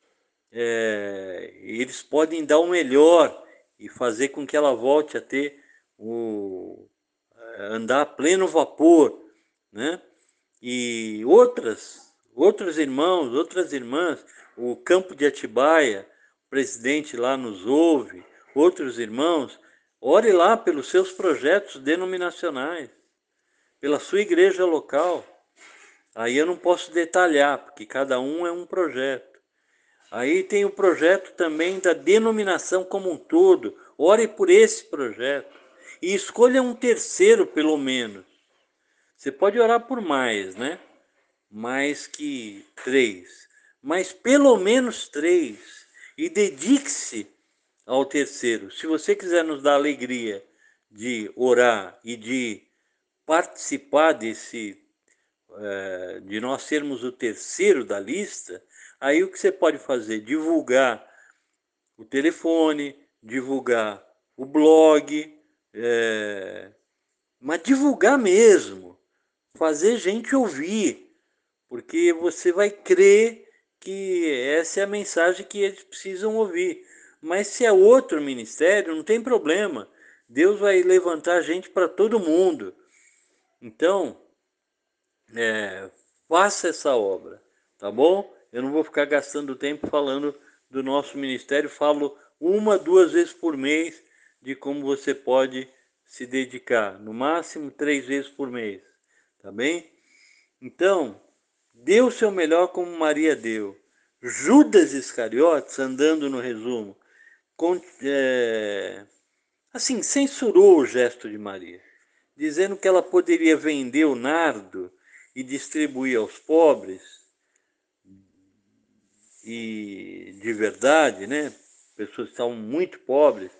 Speaker 1: é, eles podem dar o melhor e fazer com que ela volte a ter o andar a pleno vapor, né? E outras, outros irmãos, outras irmãs, o Campo de Atibaia, o presidente lá nos ouve, outros irmãos, ore lá pelos seus projetos denominacionais, pela sua igreja local. Aí eu não posso detalhar, porque cada um é um projeto. Aí tem o projeto também da denominação como um todo. Ore por esse projeto. E escolha um terceiro, pelo menos. Você pode orar por mais, né? Mais que três. Mas pelo menos três. E dedique-se ao terceiro. Se você quiser nos dar alegria de orar e de participar desse, de nós sermos o terceiro da lista, aí o que você pode fazer? Divulgar o telefone, divulgar o blog, é, mas divulgar mesmo, fazer gente ouvir, porque você vai crer que essa é a mensagem que eles precisam ouvir. Mas se é outro ministério, não tem problema. Deus vai levantar gente para todo mundo. Então, é, faça essa obra, tá bom? Eu não vou ficar gastando tempo falando do nosso ministério, falo uma, duas vezes por mês de como você pode se dedicar, no máximo três vezes por mês, tá bem? Então, dê o seu melhor como Maria deu. Judas Iscariotes, andando no resumo, com, é, assim, censurou o gesto de Maria, dizendo que ela poderia vender o nardo e distribuir aos pobres, e de verdade, né? Pessoas que estavam muito pobres,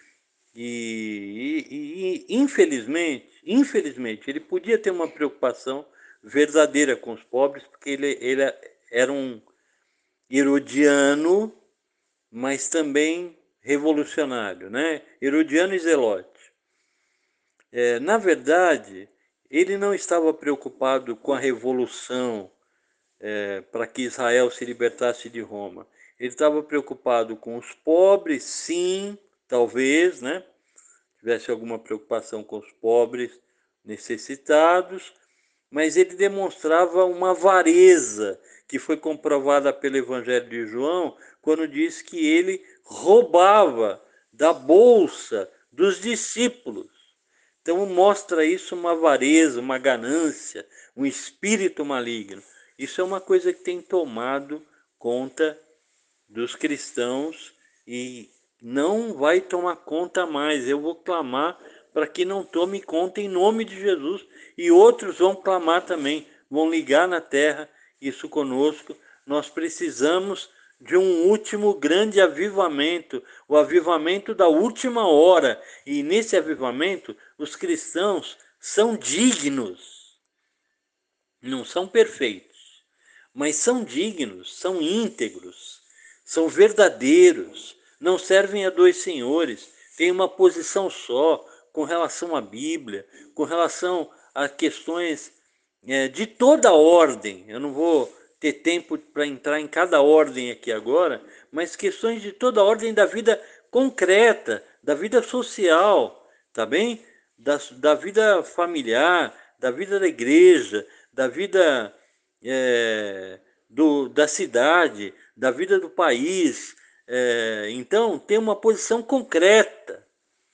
Speaker 1: e, e, e infelizmente, infelizmente, ele podia ter uma preocupação verdadeira com os pobres, porque ele, ele era um herodiano, mas também revolucionário, né? Herodiano e Zelote. É, na verdade, ele não estava preocupado com a revolução é, para que Israel se libertasse de Roma. Ele estava preocupado com os pobres, sim, talvez, né? Tivesse alguma preocupação com os pobres necessitados, mas ele demonstrava uma avareza que foi comprovada pelo Evangelho de João, quando diz que ele roubava da bolsa dos discípulos. Então mostra isso uma avareza, uma ganância, um espírito maligno. Isso é uma coisa que tem tomado conta dos cristãos e não vai tomar conta mais. Eu vou clamar para que não tome conta em nome de Jesus. E outros vão clamar também, vão ligar na terra isso conosco. Nós precisamos de um último grande avivamento, o avivamento da última hora. E nesse avivamento, os cristãos são dignos, não são perfeitos, mas são dignos, são íntegros, são verdadeiros, não servem a dois senhores, têm uma posição só com relação à Bíblia, com relação a questões é, de toda ordem. Eu não vou ter tempo para entrar em cada ordem aqui agora, mas questões de toda ordem da vida concreta, da vida social, tá bem? Da, da vida familiar, da vida da igreja, da vida é, do, da cidade, da vida do país. É, então, tem uma posição concreta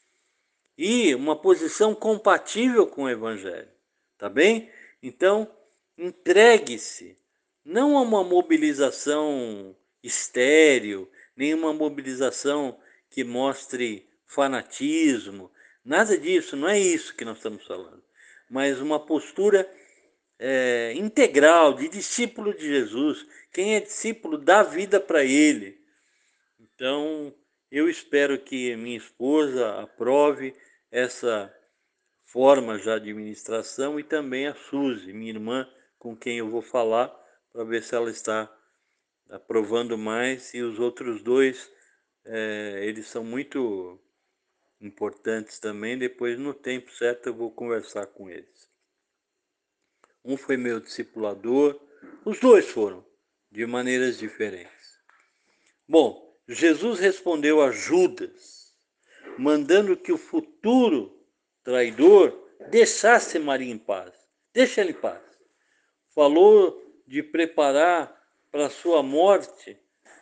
Speaker 1: e uma posição compatível com o Evangelho. Tá bem? Então, entregue-se, não a uma mobilização estéril, nem uma mobilização que mostre fanatismo, nada disso, não é isso que nós estamos falando, mas uma postura é, integral de discípulo de Jesus. Quem é discípulo dá vida para ele. Então, eu espero que minha esposa aprove essa forma já de administração e também a Suzy, minha irmã, com quem eu vou falar, para ver se ela está aprovando mais. E os outros dois, é, eles são muito importantes também. Depois, no tempo certo, eu vou conversar com eles. Um foi meu discipulador, os dois foram, de maneiras diferentes. Bom, Jesus respondeu a Judas, mandando que o futuro traidor deixasse Maria em paz. Deixa ele em paz. Falou de preparar para a sua morte,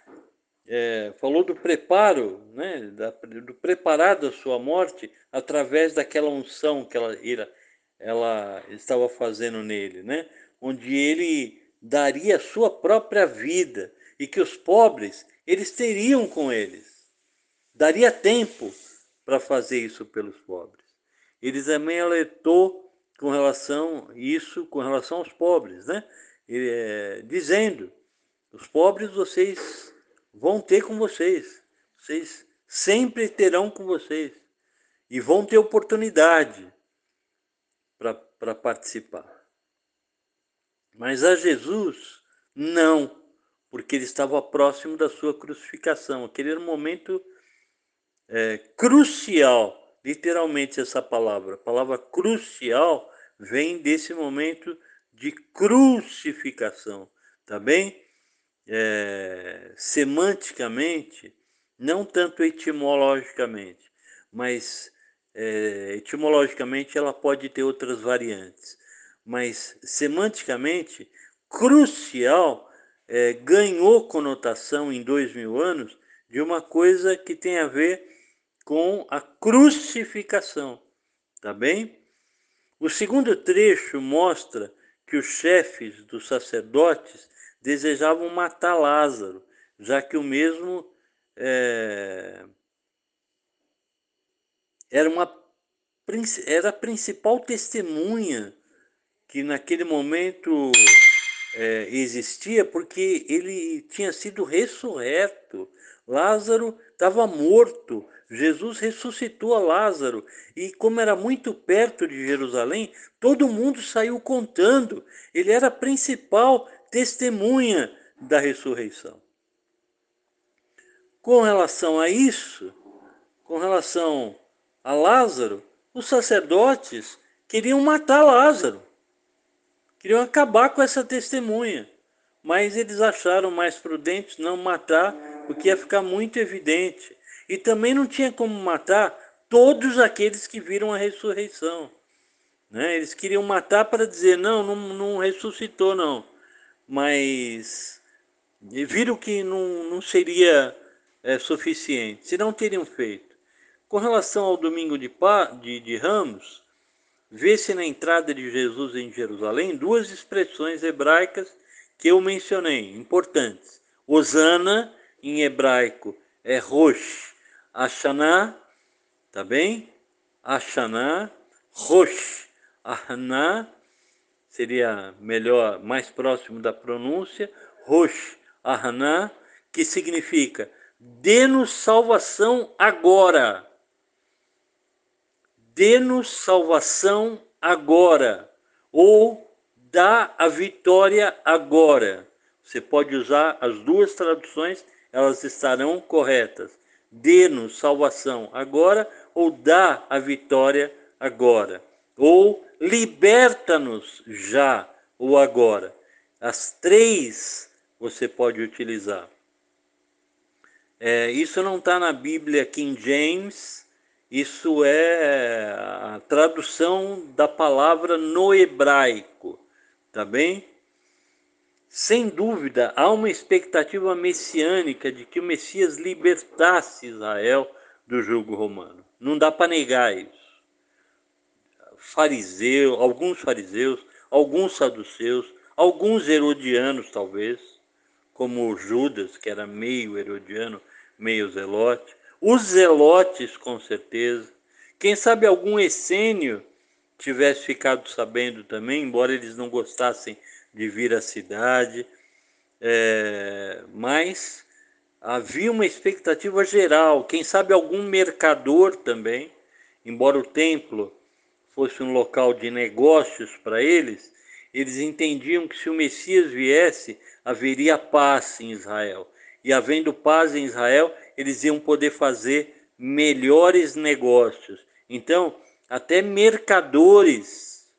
Speaker 1: é, falou do preparo, né, da, do preparar da sua morte através daquela unção que ela, ela, ela estava fazendo nele, né, onde ele daria a sua própria vida e que os pobres, eles teriam com eles. Daria tempo para fazer isso pelos pobres. Ele também alertou com relação a isso, com relação aos pobres, né? Ele, é, dizendo, os pobres vocês vão ter com vocês, vocês sempre terão com vocês e vão ter oportunidade para participar. Mas a Jesus, não, porque ele estava próximo da sua crucificação. Aquele era um momento é, crucial, literalmente essa palavra. A palavra crucial vem desse momento de crucificação, tá bem? É, semanticamente, não tanto etimologicamente, mas é, etimologicamente ela pode ter outras variantes, mas semanticamente, crucial é, ganhou conotação em dois mil anos de uma coisa que tem a ver com a crucificação, tá bem? O segundo trecho mostra que os chefes dos sacerdotes desejavam matar Lázaro, já que o mesmo é, era, uma, era a principal testemunha que naquele momento é, existia, porque ele tinha sido ressurreto. Lázaro estava morto. Jesus ressuscitou a Lázaro. E como era muito perto de Jerusalém, todo mundo saiu contando. Ele era a principal testemunha da ressurreição. Com relação a isso, com relação a Lázaro, os sacerdotes queriam matar Lázaro, queriam acabar com essa testemunha, mas eles acharam mais prudente não matar, porque ia ficar muito evidente. E também não tinha como matar todos aqueles que viram a ressurreição, né? Eles queriam matar para dizer, não, não, não ressuscitou não, mas viram que não, não seria é, suficiente, se não teriam feito. Com relação ao domingo de, de, de Ramos, vê-se na entrada de Jesus em Jerusalém duas expressões hebraicas que eu mencionei, importantes. Hosana, em hebraico, é Rosh Hashanah, tá bem? Hashanah, Rosh Hashanah, seria melhor, mais próximo da pronúncia, Rosh Hashanah, que significa dê-nos salvação agora. Dê-nos salvação agora, ou dá a vitória agora. Você pode usar as duas traduções, elas estarão corretas. Dê-nos salvação agora, ou dá a vitória agora. Ou liberta-nos já, ou agora. As três você pode utilizar. É, isso não está na Bíblia King James. Isso é a tradução da palavra no hebraico, tá bem? Sem dúvida, há uma expectativa messiânica de que o Messias libertasse Israel do jugo romano. Não dá para negar isso. Fariseu, alguns fariseus, alguns saduceus, alguns herodianos talvez, como Judas, que era meio herodiano, meio zelote, os zelotes, com certeza. Quem sabe algum essênio tivesse ficado sabendo também, embora eles não gostassem de vir à cidade. É, mas havia uma expectativa geral. Quem sabe algum mercador também, embora o templo fosse um local de negócios para eles, eles entendiam que se o Messias viesse, haveria paz em Israel. E havendo paz em Israel, eles iam poder fazer melhores negócios. Então, até mercadores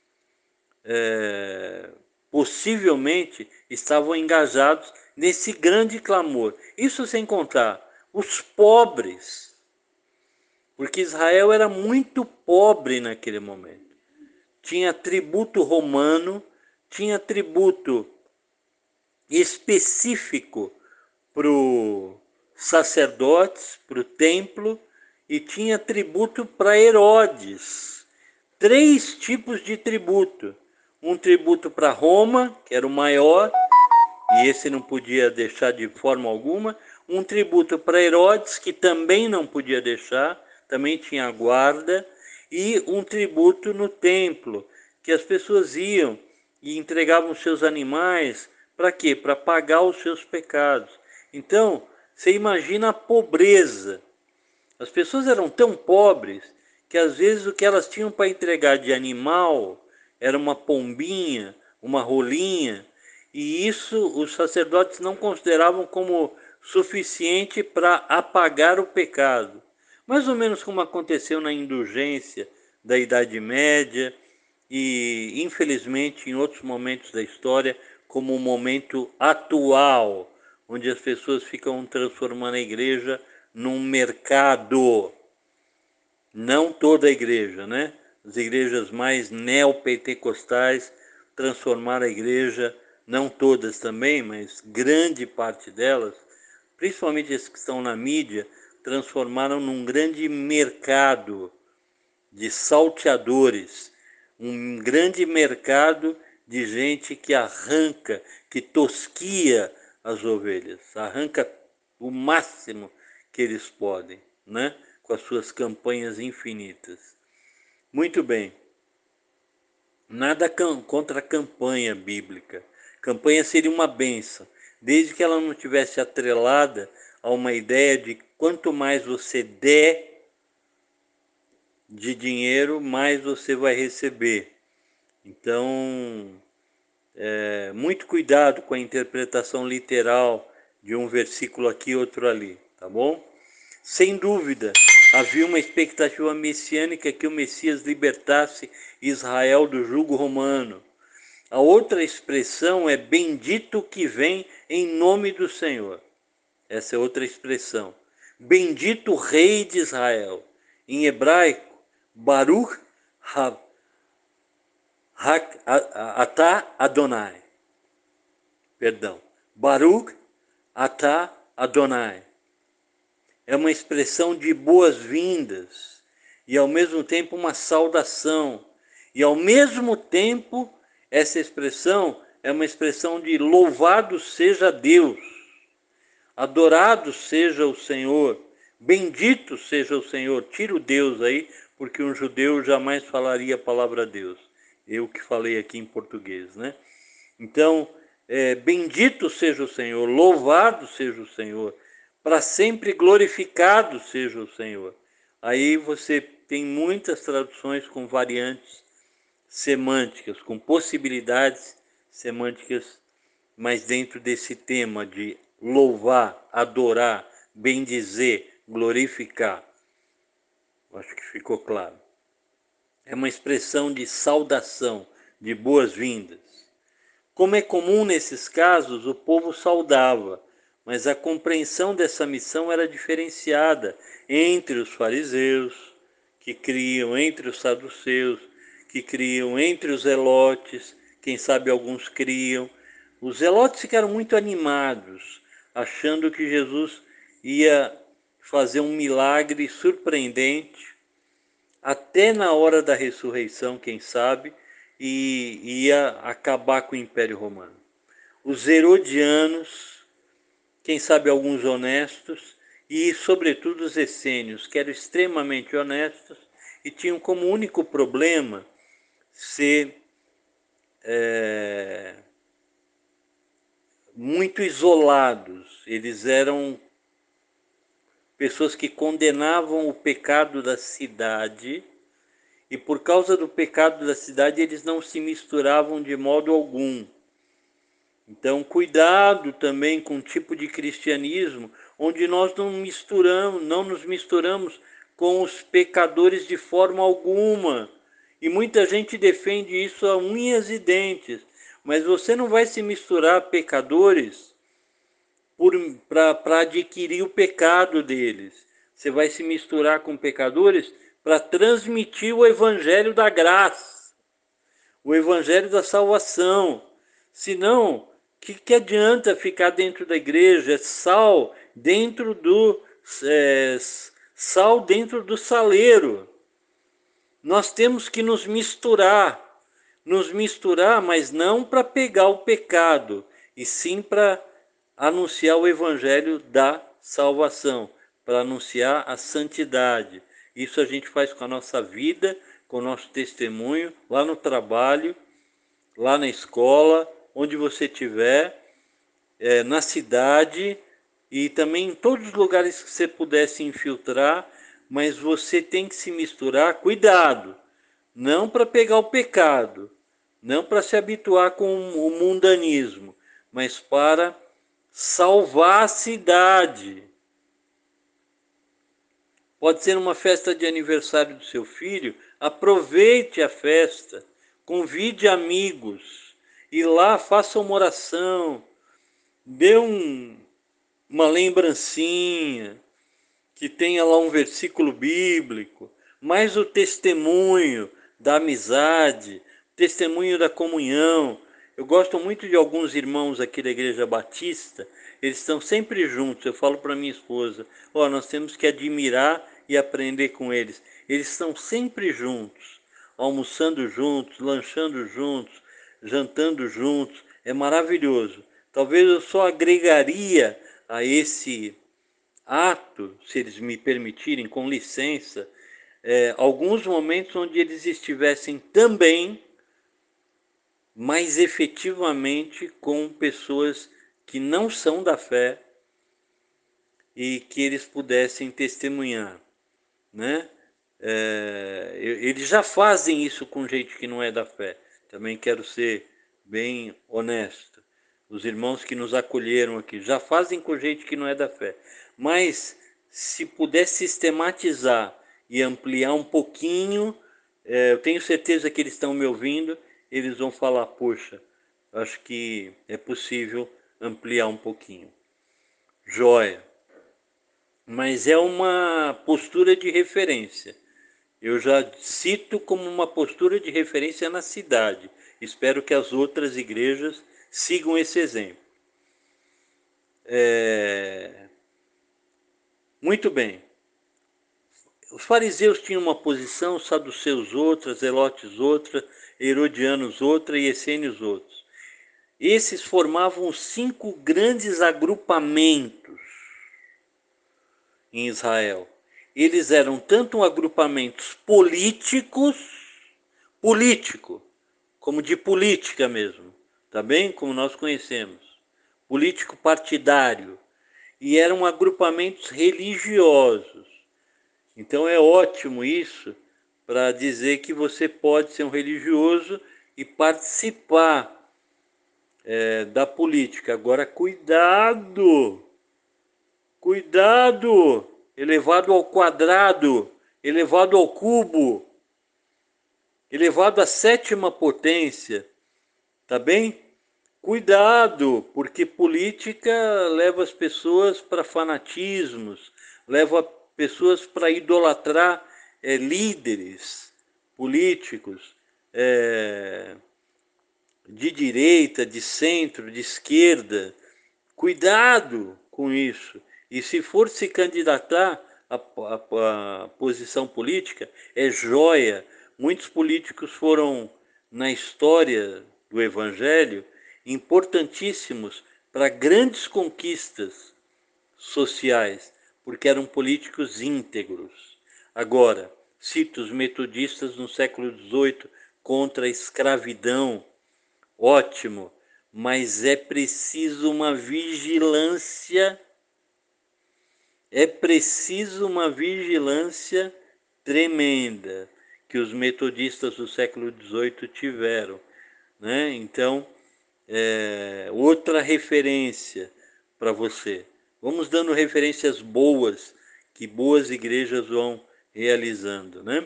Speaker 1: é, possivelmente estavam engajados nesse grande clamor. Isso sem contar os pobres, porque Israel era muito pobre naquele momento. Tinha tributo romano, tinha tributo específico para os sacerdotes, para o templo, e tinha tributo para Herodes. Três tipos de tributo. Um tributo para Roma, que era o maior, e esse não podia deixar de forma alguma. Um tributo para Herodes, que também não podia deixar, também tinha guarda. E um tributo no templo, que as pessoas iam e entregavam seus animais. Para quê? Para pagar os seus pecados. Então, você imagina a pobreza. As pessoas eram tão pobres que às vezes o que elas tinham para entregar de animal era uma pombinha, uma rolinha, e isso os sacerdotes não consideravam como suficiente para apagar o pecado. Mais ou menos como aconteceu na indulgência da Idade Média e, infelizmente, em outros momentos da história, como o momento atual, onde as pessoas ficam transformando a igreja num mercado. Não toda a igreja, né? As igrejas mais neopentecostais transformaram a igreja, não todas também, mas grande parte delas, principalmente as que estão na mídia, transformaram num grande mercado de salteadores, um grande mercado de gente que arranca, que tosquia as ovelhas, arranca o máximo que eles podem, né? Com as suas campanhas infinitas. Muito bem. Nada contra a campanha bíblica. Campanha seria uma benção, desde que ela não tivesse atrelada a uma ideia de quanto mais você der de dinheiro, mais você vai receber. Então, é, muito cuidado com a interpretação literal de um versículo aqui e outro ali, tá bom? Sem dúvida, Havia uma expectativa messiânica que o Messias libertasse Israel do jugo romano. A outra expressão é bendito que vem em nome do Senhor. Essa é outra expressão. Bendito Rei de Israel. Em hebraico, Baruch Atah Adonai. Perdão. Baruch Atah Adonai. É uma expressão de boas-vindas e ao mesmo tempo uma saudação. E ao mesmo tempo, essa expressão é uma expressão de louvado seja Deus, adorado seja o Senhor, bendito seja o Senhor. Tira o Deus aí, porque um judeu jamais falaria a palavra Deus. Eu que falei aqui em português, né? Então, é, bendito seja o Senhor, louvado seja o Senhor, para sempre glorificado seja o Senhor. Aí você tem muitas traduções com variantes semânticas, com possibilidades semânticas, mas dentro desse tema de louvar, adorar, bendizer, glorificar. Acho que ficou claro. É uma expressão de saudação, de boas-vindas. Como é comum nesses casos, o povo saudava, mas a compreensão dessa missão era diferenciada entre os fariseus, que criam, entre os saduceus, que criam, entre os zelotes, quem sabe alguns criam. Os zelotes ficaram muito animados, achando que Jesus ia fazer um milagre surpreendente, até na hora da ressurreição, quem sabe, e ia acabar com o Império Romano. Os herodianos, quem sabe alguns honestos, e sobretudo os essênios, que eram extremamente honestos e tinham como único problema ser é, muito isolados. Eles eram pessoas que condenavam o pecado da cidade, e por causa do pecado da cidade eles não se misturavam de modo algum. Então, cuidado também com o tipo de cristianismo onde nós não misturamos, não nos misturamos com os pecadores de forma alguma. E muita gente defende isso a unhas e dentes. Mas você não vai se misturar a pecadores para adquirir o pecado deles. Você vai se misturar com pecadores para transmitir o evangelho da graça, o evangelho da salvação. Senão, o que, que adianta ficar dentro da igreja? Sal dentro do é, sal dentro do saleiro. Nós temos que nos misturar, nos misturar, mas não para pegar o pecado, e sim para anunciar o evangelho da salvação, para anunciar a santidade. Isso a gente faz com a nossa vida, com o nosso testemunho, lá no trabalho, lá na escola, onde você estiver, é, na cidade e também em todos os lugares que você pudesse infiltrar, mas você tem que se misturar, cuidado, não para pegar o pecado, não para se habituar com o mundanismo, mas para salvar a cidade. Pode ser uma festa de aniversário do seu filho, aproveite a festa, convide amigos, e lá faça uma oração, dê um, uma lembrancinha, que tenha lá um versículo bíblico, mais o testemunho da amizade, testemunho da comunhão. Eu gosto muito de alguns irmãos aqui da Igreja Batista, eles estão sempre juntos. Eu falo para minha esposa, ó, oh, nós temos que admirar e aprender com eles. Eles estão sempre juntos, almoçando juntos, lanchando juntos, jantando juntos. É maravilhoso. Talvez eu só agregaria a esse ato, se eles me permitirem, com licença, é, alguns momentos onde eles estivessem também mais efetivamente com pessoas que não são da fé e que eles pudessem testemunhar, né? É, eles já fazem isso com gente que não é da fé. Também quero ser bem honesto. Os irmãos que nos acolheram aqui já fazem com gente que não é da fé. Mas se puder sistematizar e ampliar um pouquinho, é, eu tenho certeza que eles estão me ouvindo, eles vão falar, poxa, acho que é possível ampliar um pouquinho. Joia. Mas é uma postura de referência. Eu já cito como uma postura de referência na cidade. Espero que as outras igrejas sigam esse exemplo. É... Muito bem. Os fariseus tinham uma posição, os saduceus outra, zelotes outra, herodianos outra e essênios outros. Esses formavam cinco grandes agrupamentos em Israel. Eles eram tanto agrupamentos políticos, político, como de política mesmo, tá bem? Como nós conhecemos. Político partidário. E eram agrupamentos religiosos. Então é ótimo isso para dizer que você pode ser um religioso e participar é, da política. Agora, cuidado! Cuidado! Elevado ao quadrado, elevado ao cubo, elevado à sétima potência, tá bem? Cuidado, porque política leva as pessoas para fanatismos, leva pessoas para idolatrar é, líderes políticos é, de direita, de centro, de esquerda. Cuidado com isso. E se for se candidatar à, à, à posição política, é joia. Muitos políticos foram, na história do Evangelho, importantíssimos para grandes conquistas sociais, porque eram políticos íntegros. Agora, cito os metodistas no século dezoito contra a escravidão, ótimo, mas é preciso uma vigilância, é preciso uma vigilância tremenda que os metodistas do século dezoito tiveram, né? Então, é, outra referência para você. Vamos dando referências boas, que boas igrejas vão realizando, né?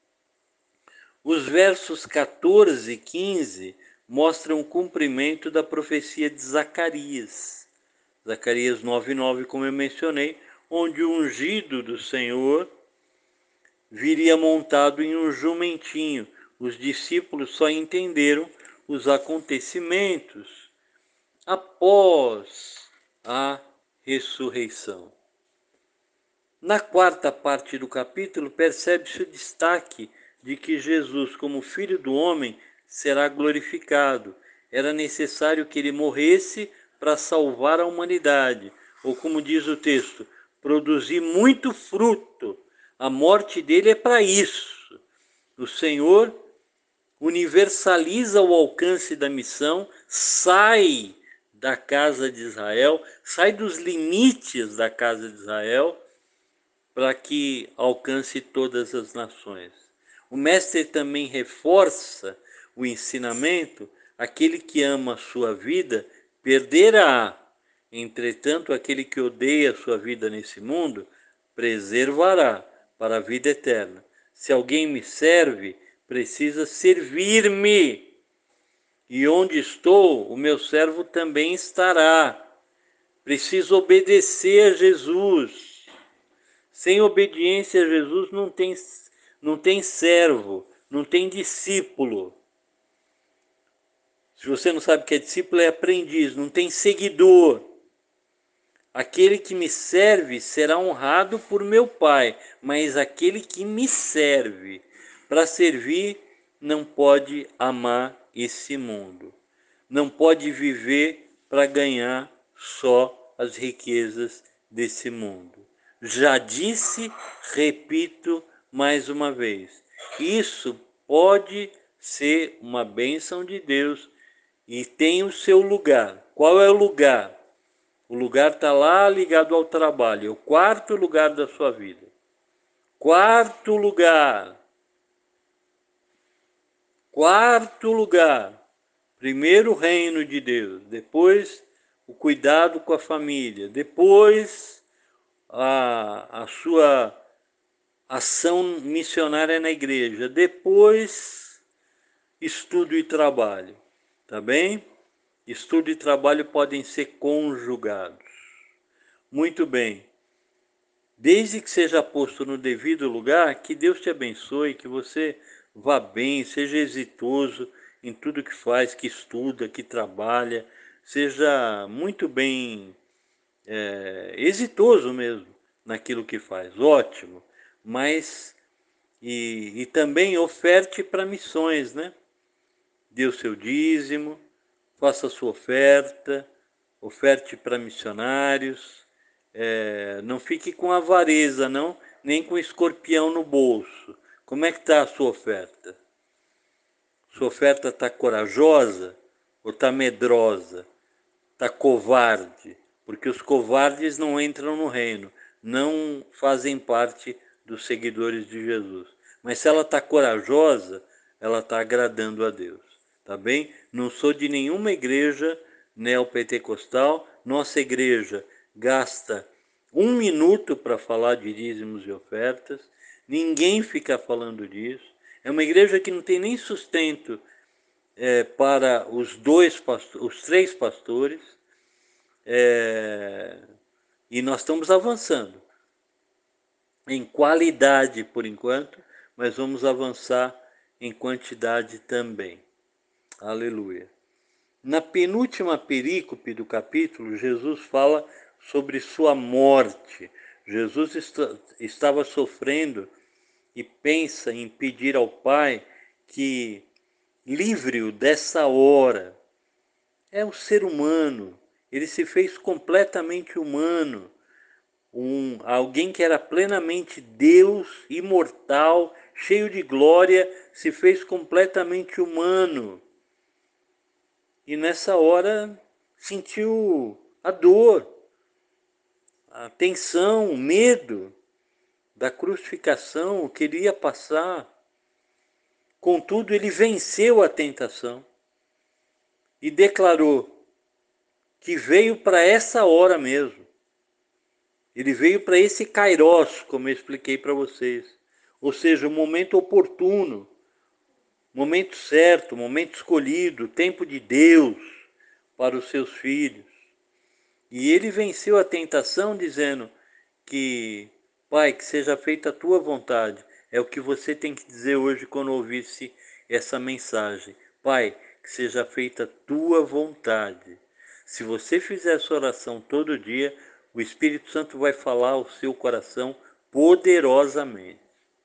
Speaker 1: Os versos quatorze e quinze mostram o cumprimento da profecia de Zacarias. Zacarias nove, nove, como eu mencionei, onde o ungido do Senhor viria montado em um jumentinho. Os discípulos só entenderam os acontecimentos após a ressurreição. Na quarta parte do capítulo, percebe-se o destaque de que Jesus, como Filho do Homem, será glorificado. Era necessário que ele morresse para salvar a humanidade. Ou como diz o texto, produzir muito fruto. A morte dele é para isso. O Senhor universaliza o alcance da missão, sai da casa de Israel, sai dos limites da casa de Israel, para que alcance todas as nações. O mestre também reforça o ensinamento: aquele que ama a sua vida perderá, entretanto, aquele que odeia a sua vida nesse mundo preservará para a vida eterna. Se alguém me serve, precisa servir-me. E onde estou, o meu servo também estará. Preciso obedecer a Jesus. Sem obediência a Jesus não tem, não tem servo, não tem discípulo. Se você não sabe o que é discípulo, é aprendiz, não tem seguidor. Aquele que me serve será honrado por meu Pai, mas aquele que me serve, para servir, não pode amar esse mundo. Não pode viver para ganhar só as riquezas desse mundo. Já disse, repito mais uma vez, isso pode ser uma bênção de Deus e tem o seu lugar. Qual é o lugar? O lugar está lá ligado ao trabalho, é o quarto lugar da sua vida. Quarto lugar. Quarto lugar. Primeiro o reino de Deus, depois o cuidado com a família, depois a, a sua ação missionária na igreja. Depois, estudo e trabalho, tá bem? Estudo e trabalho podem ser conjugados. Muito bem. Desde que seja posto no devido lugar, que Deus te abençoe, que você vá bem, seja exitoso em tudo que faz, que estuda, que trabalha, seja muito bem é, exitoso mesmo naquilo que faz, ótimo. Mas, e, e também oferte para missões, né? Dê o seu dízimo, faça a sua oferta, oferte para missionários, é, não fique com avareza, não, nem com escorpião no bolso. Como é que está a sua oferta? Sua oferta está corajosa ou está medrosa? Está covarde? Porque os covardes não entram no reino, não fazem parte dos seguidores de Jesus. Mas se ela está corajosa, ela está agradando a Deus. Tá bem? Não sou de nenhuma igreja neopentecostal. Nossa igreja gasta um minuto para falar de dízimos e ofertas. Ninguém fica falando disso. É uma igreja que não tem nem sustento é, para os dois, os três pastores. É, e nós estamos avançando em qualidade por enquanto, mas vamos avançar em quantidade também. Aleluia. Na penúltima perícope do capítulo, Jesus fala sobre sua morte. Jesus está, estava sofrendo e pensa em pedir ao Pai que livre-o dessa hora. É um ser humano, ele se fez completamente humano. Um, alguém que era plenamente Deus, imortal, cheio de glória, se fez completamente humano. E nessa hora sentiu a dor, a tensão, o medo da crucificação que ele ia passar. Contudo, ele venceu a tentação e declarou que veio para essa hora mesmo. Ele veio para esse kairos, como eu expliquei para vocês. Ou seja, o momento oportuno, momento certo, momento escolhido, tempo de Deus para os seus filhos. E ele venceu a tentação dizendo que, Pai, que seja feita a tua vontade. É o que você tem que dizer hoje quando ouvisse essa mensagem. Pai, que seja feita a tua vontade. Se você fizer essa oração todo dia, o Espírito Santo vai falar ao seu coração poderosamente.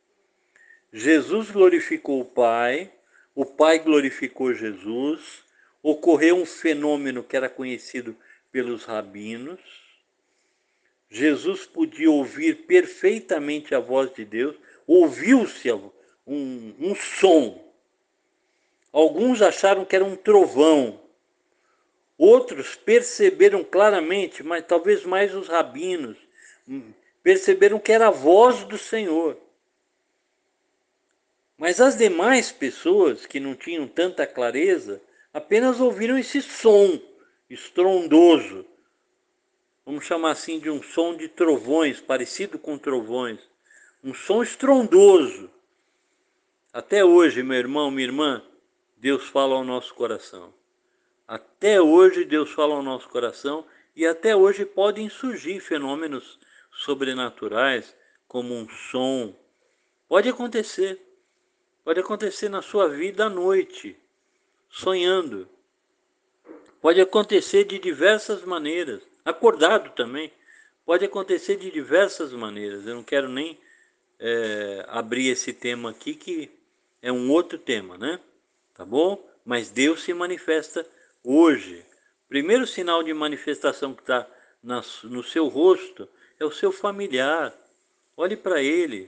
Speaker 1: Jesus glorificou o Pai, o Pai glorificou Jesus, ocorreu um fenômeno que era conhecido pelos rabinos. Jesus podia ouvir perfeitamente a voz de Deus, ouviu-se um, um som. Alguns acharam que era um trovão, outros perceberam claramente, mas talvez mais os rabinos, perceberam que era a voz do Senhor. Mas as demais pessoas que não tinham tanta clareza, apenas ouviram esse som estrondoso. Vamos chamar assim de um som de trovões, parecido com trovões. Um som estrondoso. Até hoje, meu irmão, minha irmã, Deus fala ao nosso coração. Até hoje Deus fala ao nosso coração e até hoje podem surgir fenômenos sobrenaturais, como um som. Pode acontecer. Pode acontecer na sua vida à noite, sonhando. Pode acontecer de diversas maneiras, acordado também. Pode acontecer de diversas maneiras. Eu não quero nem é, abrir esse tema aqui, que é um outro tema, né? Tá bom? Mas Deus se manifesta hoje. Primeiro sinal de manifestação que está no seu rosto é o seu familiar. Olhe para ele.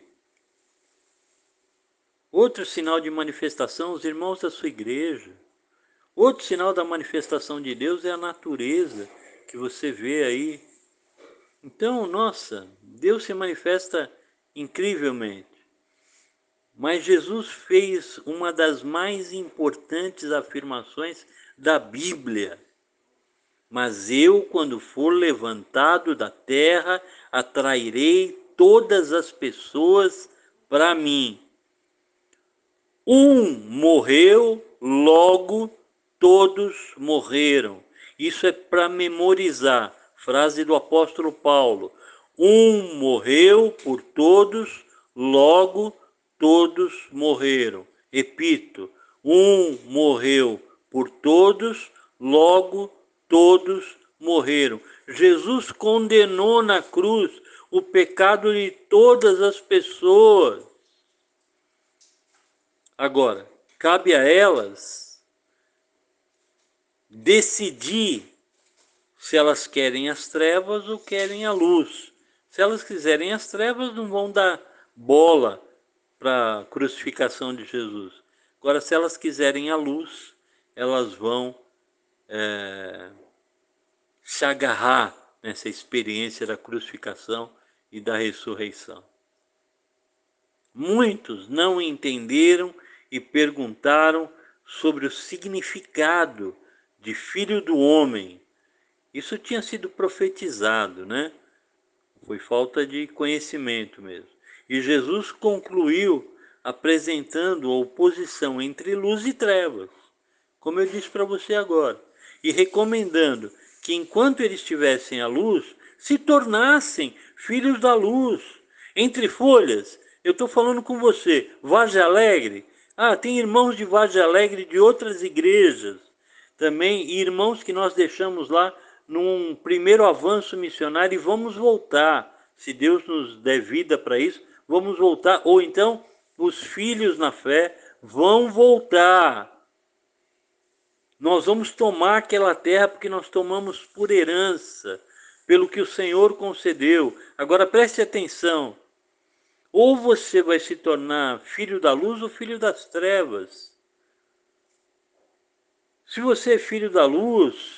Speaker 1: Outro sinal de manifestação, os irmãos da sua igreja. Outro sinal da manifestação de Deus é a natureza que você vê aí. Então, nossa, Deus se manifesta incrivelmente. Mas Jesus fez uma das mais importantes afirmações da Bíblia. Mas eu, quando for levantado da terra, atrairei todas as pessoas para mim. Um morreu, logo todos morreram. Isso é para memorizar. Frase do apóstolo Paulo. Um morreu por todos, logo todos morreram. Repito, um morreu por todos, logo todos morreram. Jesus condenou na cruz o pecado de todas as pessoas. Agora, cabe a elas decidir se elas querem as trevas ou querem a luz. Se elas quiserem as trevas, não vão dar bola para a crucificação de Jesus. Agora, se elas quiserem a luz, elas vão é, se agarrar nessa experiência da crucificação e da ressurreição. Muitos não entenderam e perguntaram sobre o significado de filho do homem. Isso tinha sido profetizado, né? Foi falta de conhecimento mesmo. E Jesus concluiu apresentando a oposição entre luz e trevas, como eu disse para você agora, e recomendando que enquanto eles tivessem a luz, se tornassem filhos da luz. Entre folhas, eu estou falando com você, Vargem Alegre. Ah, tem irmãos de Vargem Alegre de outras igrejas também, e irmãos que nós deixamos lá num primeiro avanço missionário e vamos voltar. Se Deus nos der vida para isso, vamos voltar. Ou então, os filhos na fé vão voltar. Nós vamos tomar aquela terra porque nós tomamos por herança, pelo que o Senhor concedeu. Agora preste atenção. Ou você vai se tornar filho da luz ou filho das trevas. Se você é filho da luz,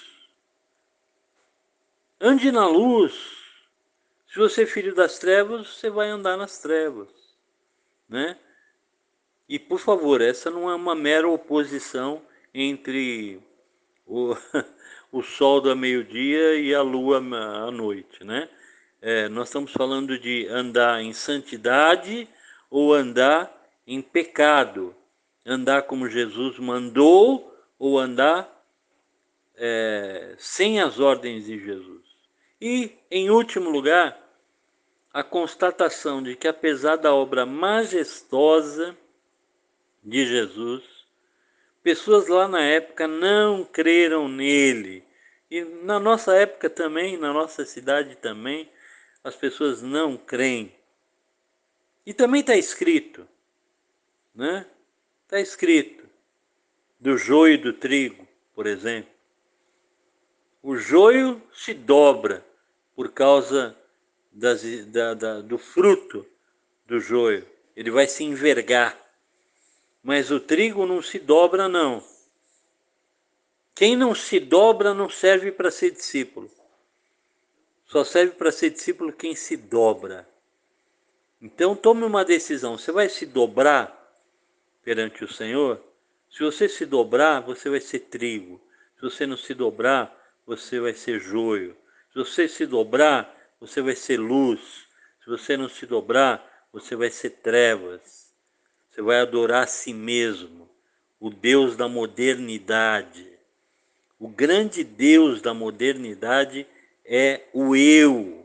Speaker 1: ande na luz. Se você é filho das trevas, você vai andar nas trevas, né? E, por favor, essa não é uma mera oposição entre o, o sol do meio-dia e a lua à noite, né? É, nós estamos falando de andar em santidade ou andar em pecado. Andar como Jesus mandou ou andar é, sem as ordens de Jesus. E, em último lugar, a constatação de que, apesar da obra majestosa de Jesus, pessoas lá na época não creram nele. E na nossa época também, na nossa cidade também, as pessoas não creem. E também está escrito, né? Está escrito do joio e do trigo, por exemplo. O joio se dobra por causa das, da, da, do fruto do joio. Ele vai se envergar. Mas o trigo não se dobra, não. Quem não se dobra não serve para ser discípulo. Só serve para ser discípulo quem se dobra. Então tome uma decisão. Você vai se dobrar perante o Senhor? Se você se dobrar, você vai ser trigo. Se você não se dobrar, você vai ser joio. Se você se dobrar, você vai ser luz. Se você não se dobrar, você vai ser trevas. Você vai adorar a si mesmo, o Deus da modernidade. O grande Deus da modernidade é o eu.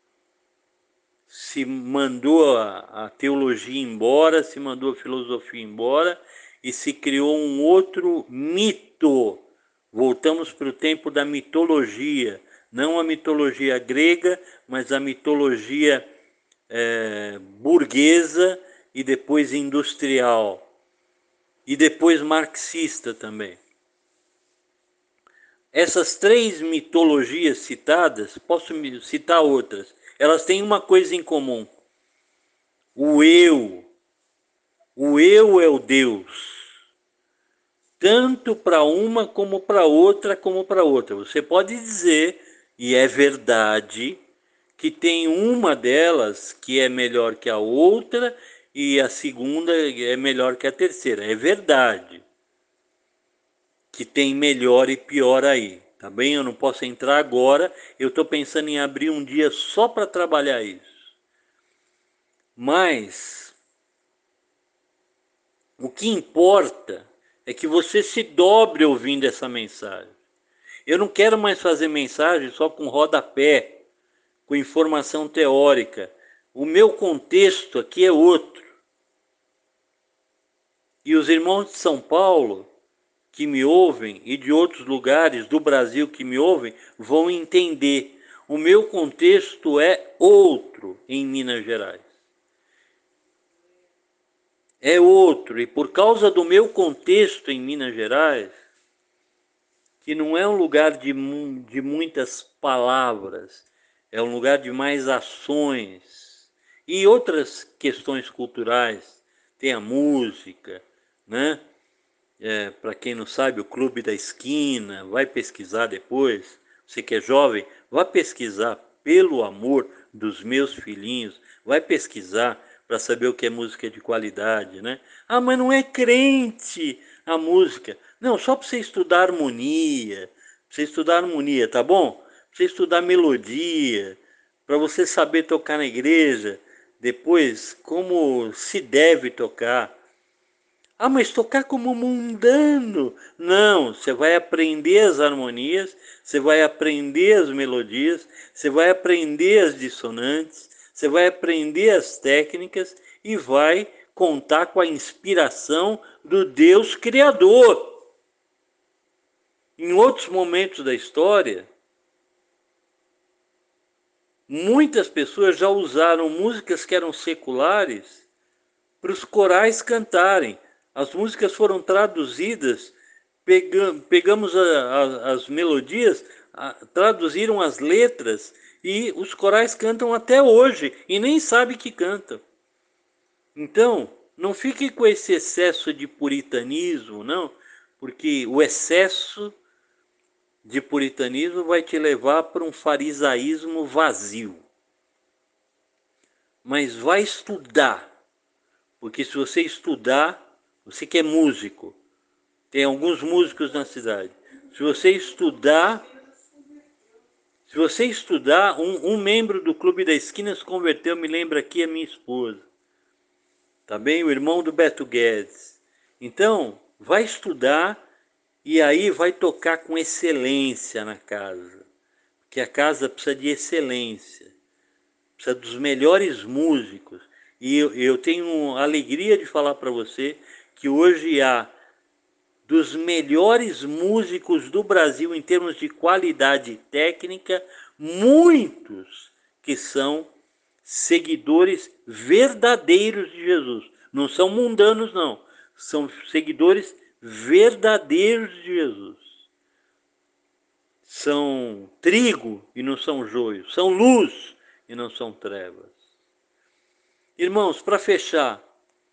Speaker 1: Se mandou a, a teologia embora, se mandou a filosofia embora e se criou um outro mito. Voltamos para o tempo da mitologia, não a mitologia grega, mas a mitologia é, burguesa e depois industrial. E depois marxista também. Essas três mitologias citadas, posso citar outras, elas têm uma coisa em comum. O eu. O eu é o Deus. Tanto para uma como para outra, como para outra. Você pode dizer, e é verdade, que tem uma delas que é melhor que a outra e a segunda é melhor que a terceira. É verdade que tem melhor e pior aí. Tá bem? Eu não posso entrar agora, eu estou pensando em abrir um dia só para trabalhar isso. Mas o que importa é que você se dobre ouvindo essa mensagem. Eu não quero mais fazer mensagem só com rodapé, com informação teórica. O meu contexto aqui é outro. E os irmãos de São Paulo que me ouvem e de outros lugares do Brasil que me ouvem vão entender. O meu contexto é outro em Minas Gerais. É outro. E por causa do meu contexto em Minas Gerais, que não é um lugar de, de muitas palavras, é um lugar de mais ações e outras questões culturais. Tem a música, né? É, para quem não sabe, o Clube da Esquina, vai pesquisar depois. Você que é jovem, vai pesquisar, pelo amor dos meus filhinhos, vai pesquisar para saber o que é música de qualidade, né? Ah, mas não é crente a música. Não, só para você estudar harmonia, pra você estudar harmonia, tá bom? Pra você estudar melodia, para você saber tocar na igreja, depois como se deve tocar. Ah, mas tocar como mundano. Não, você vai aprender as harmonias, você vai aprender as melodias, você vai aprender as dissonantes, você vai aprender as técnicas e vai contar com a inspiração do Deus Criador. Em outros momentos da história, muitas pessoas já usaram músicas que eram seculares para os corais cantarem. As músicas foram traduzidas, pegam, pegamos a, a, as melodias, a, traduziram as letras e os corais cantam até hoje e nem sabem que cantam. Então, não fique com esse excesso de puritanismo, não, porque o excesso de puritanismo vai te levar para um farisaísmo vazio. Mas vai estudar, porque se você estudar, você que é músico, tem alguns músicos na cidade. Se você estudar, se você estudar, um, um membro do Clube da Esquina se converteu, me lembra aqui, a minha esposa. Tá bem? O irmão do Beto Guedes. Então, vai estudar e aí vai tocar com excelência na casa. Porque a casa precisa de excelência. Precisa dos melhores músicos. E eu, eu tenho a alegria de falar para você que hoje há dos melhores músicos do Brasil em termos de qualidade técnica, muitos que são seguidores verdadeiros de Jesus. Não são mundanos, não. São seguidores verdadeiros de Jesus. São trigo e não são joio. São luz e não são trevas. Irmãos, para fechar,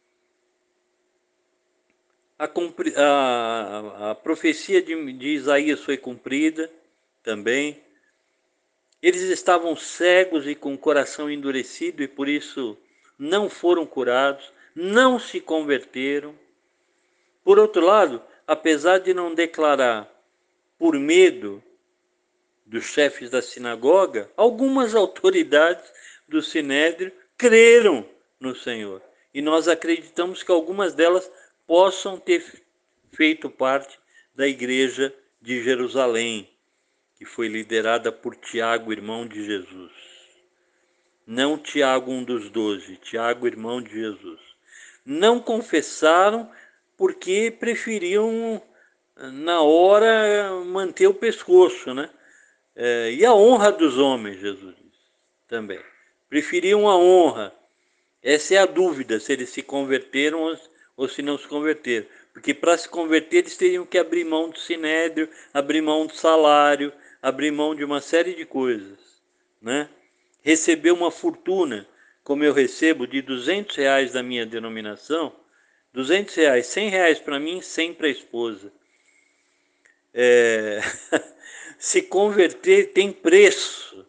Speaker 1: A, a, a profecia de, de Isaías foi cumprida também. Eles estavam cegos e com o coração endurecido e por isso não foram curados, não se converteram. Por outro lado, apesar de não declarar por medo dos chefes da sinagoga, algumas autoridades do Sinédrio creram no Senhor. E nós acreditamos que algumas delas possam ter feito parte da igreja de Jerusalém, que foi liderada por Tiago, irmão de Jesus. Não Tiago, um dos doze, Tiago, irmão de Jesus. Não confessaram porque preferiam, na hora, manter o pescoço, né? É, e a honra dos homens, Jesus disse, também. Preferiam a honra. Essa é a dúvida, se eles se converteram ou, ou se não se converteram. Porque para se converter, eles teriam que abrir mão do sinédrio, abrir mão do salário, abrir mão de uma série de coisas, né? Receber uma fortuna, como eu recebo, de duzentos reais da minha denominação, duzentos reais, cem reais para mim, cem para a esposa. É... se converter tem preço.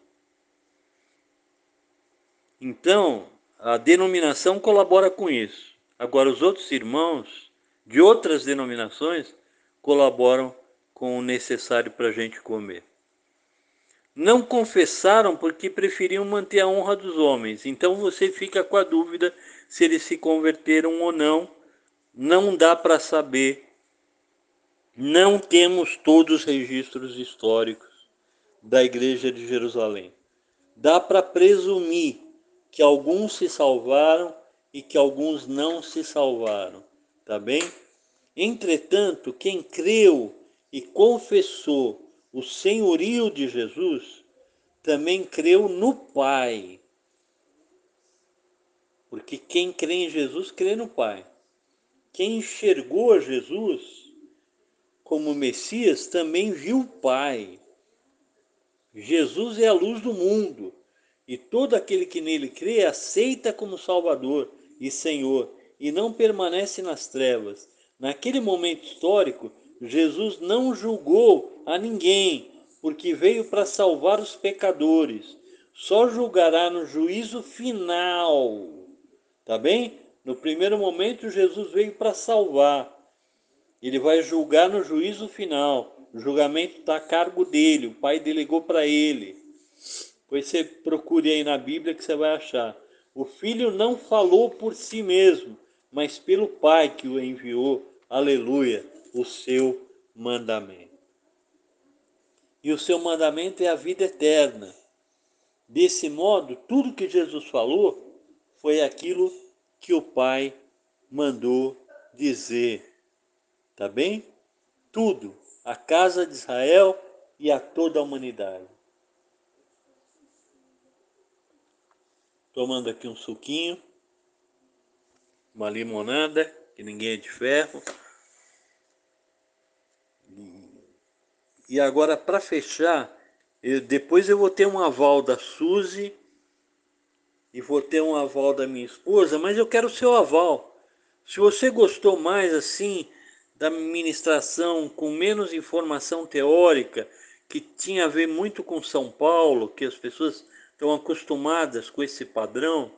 Speaker 1: Então, a denominação colabora com isso. Agora, os outros irmãos de outras denominações colaboram com o necessário para a gente comer. Não confessaram porque preferiam manter a honra dos homens. Então você fica com a dúvida se eles se converteram ou não. Não dá para saber. Não temos todos os registros históricos da Igreja de Jerusalém. Dá para presumir que alguns se salvaram e que alguns não se salvaram, tá bem? Entretanto, quem creu e confessou o senhorio de Jesus, também creu no Pai. Porque quem crê em Jesus, crê no Pai. Quem enxergou a Jesus como Messias, também viu o Pai. Jesus é a luz do mundo. E todo aquele que nele crê, aceita como Salvador e Senhor, e não permanece nas trevas. Naquele momento histórico, Jesus não julgou a ninguém, porque veio para salvar os pecadores. Só julgará no juízo final. Tá bem? No primeiro momento, Jesus veio para salvar. Ele vai julgar no juízo final. O julgamento está a cargo dele. O Pai delegou para ele. Pois você procure aí na Bíblia que você vai achar. O Filho não falou por si mesmo, mas pelo Pai que o enviou. Aleluia, o seu mandamento. E o seu mandamento é a vida eterna. Desse modo, tudo que Jesus falou foi aquilo que o Pai mandou dizer. Tá bem? Tudo. A casa de Israel e a toda a humanidade. Tomando aqui um suquinho. Uma limonada, que ninguém é de ferro. E agora, para fechar, eu, depois eu vou ter um aval da Suzy e vou ter um aval da minha esposa, mas eu quero o seu aval. Se você gostou mais assim da ministração com menos informação teórica, que tinha a ver muito com São Paulo, que as pessoas estão acostumadas com esse padrão,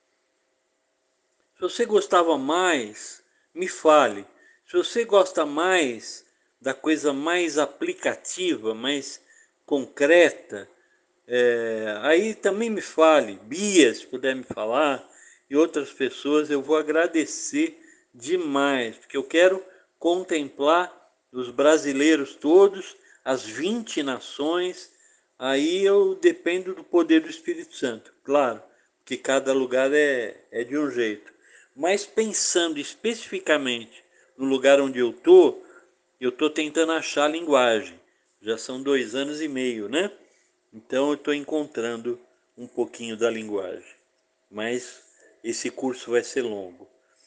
Speaker 1: se você gostava mais, me fale. Se você gosta mais da coisa mais aplicativa, mais concreta, é, aí também me fale. Bia, se puder me falar, e outras pessoas, eu vou agradecer demais, porque eu quero contemplar os brasileiros todos, as vinte nações. Aí eu dependo do poder do Espírito Santo, claro, que cada lugar é, é de um jeito. Mas pensando especificamente no lugar onde eu estou, eu estou tentando achar a linguagem. Já são dois anos e meio, né? Então eu estou encontrando um pouquinho da linguagem. Mas esse curso vai ser longo.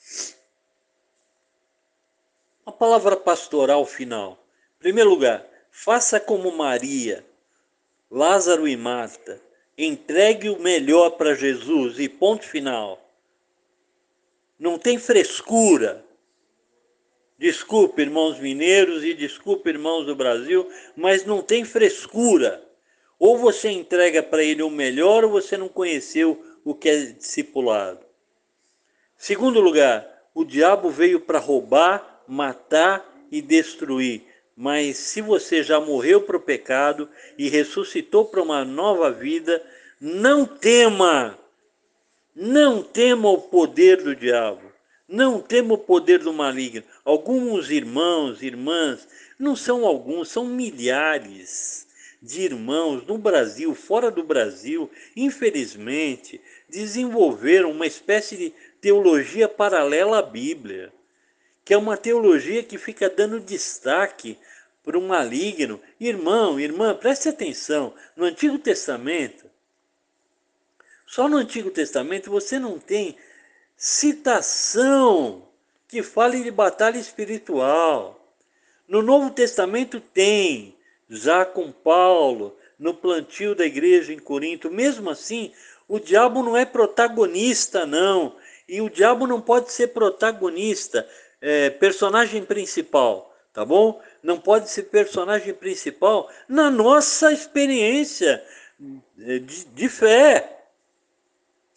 Speaker 1: A palavra pastoral final. Em primeiro lugar, faça como Maria, Lázaro e Marta. Entregue o melhor para Jesus e ponto final. Não tem frescura. Desculpe, irmãos mineiros, e desculpe, irmãos do Brasil, mas não tem frescura. Ou você entrega para ele o melhor, ou você não conheceu o que é discipulado. Segundo lugar, o diabo veio para roubar, matar e destruir. Mas se você já morreu para o pecado e ressuscitou para uma nova vida, não tema. Não tema o poder do diabo. Não tema o poder do maligno. Alguns irmãos, irmãs, não são alguns, são milhares de irmãos no Brasil, fora do Brasil, infelizmente, desenvolveram uma espécie de teologia paralela à Bíblia, que é uma teologia que fica dando destaque para o maligno. Irmão, irmã, preste atenção, no Antigo Testamento, só no Antigo Testamento você não tem citação que fale de batalha espiritual. No Novo Testamento tem, já com Paulo, no plantio da igreja em Corinto. Mesmo assim, o diabo não é protagonista, não. E o diabo não pode ser protagonista, é, personagem principal, tá bom? Não pode ser personagem principal na nossa experiência de, de fé.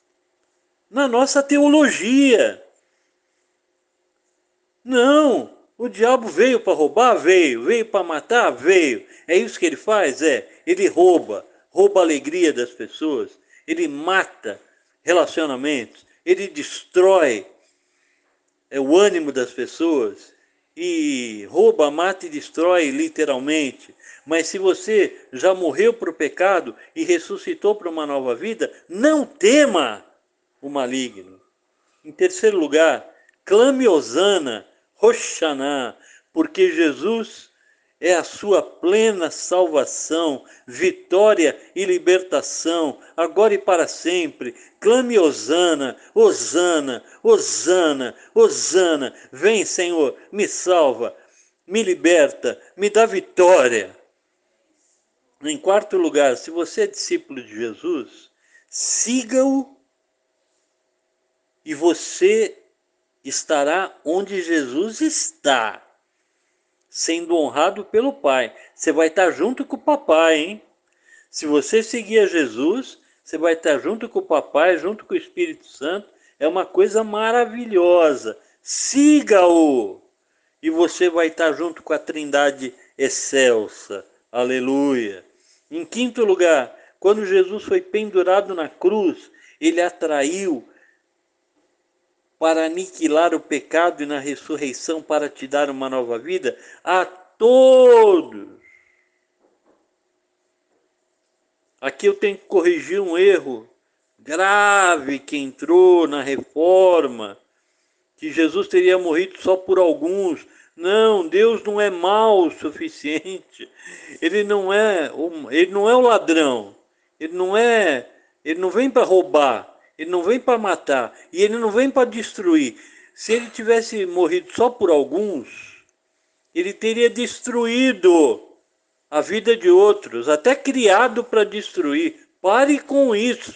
Speaker 1: Na nossa teologia. Não, O diabo veio para roubar? Veio. Veio para matar? Veio. É isso que ele faz? É. Ele rouba. Rouba a alegria das pessoas. Ele mata relacionamentos. Ele destrói é, o ânimo das pessoas. E rouba, mata e destrói literalmente. Mas se você já morreu para o pecado e ressuscitou para uma nova vida, não tema o maligno. Em terceiro lugar, clame Hosana, Roshaná, porque Jesus é a sua plena salvação, vitória e libertação, agora e para sempre. Clame Hosana, Hosana, Hosana, Hosana. Vem, Senhor, me salva, me liberta, me dá vitória. Em quarto lugar, se você é discípulo de Jesus, siga-o e você estará onde Jesus está, sendo honrado pelo Pai. Você vai estar junto com o papai, hein? Se você seguir a Jesus, você vai estar junto com o papai, junto com o Espírito Santo. É uma coisa maravilhosa. Siga-o! E você vai estar junto com a Trindade excelsa. Aleluia! Em quinto lugar, quando Jesus foi pendurado na cruz, ele atraiu para aniquilar o pecado e na ressurreição para te dar uma nova vida a todos. Aqui eu tenho que corrigir um erro grave que entrou na reforma, que Jesus teria morrido só por alguns. Não, Deus não é mau o suficiente. Ele não é, ele não é o ladrão. Ele não é, ele não vem para roubar, ele não vem para matar e ele não vem para destruir. Se ele tivesse morrido só por alguns, ele teria destruído a vida de outros, até criado para destruir. Pare com isso.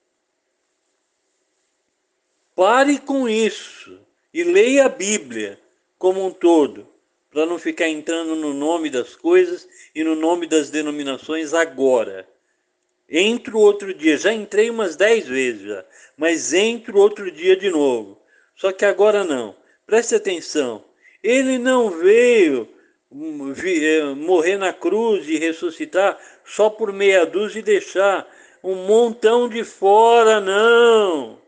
Speaker 1: Pare com isso e leia a Bíblia como um todo, para não ficar entrando no nome das coisas e no nome das denominações agora. Entro outro dia, já entrei umas dez vezes já, mas entro outro dia de novo. Só que agora não. Preste atenção. Ele não veio morrer na cruz e ressuscitar só por meia dúzia e deixar um montão de fora, não.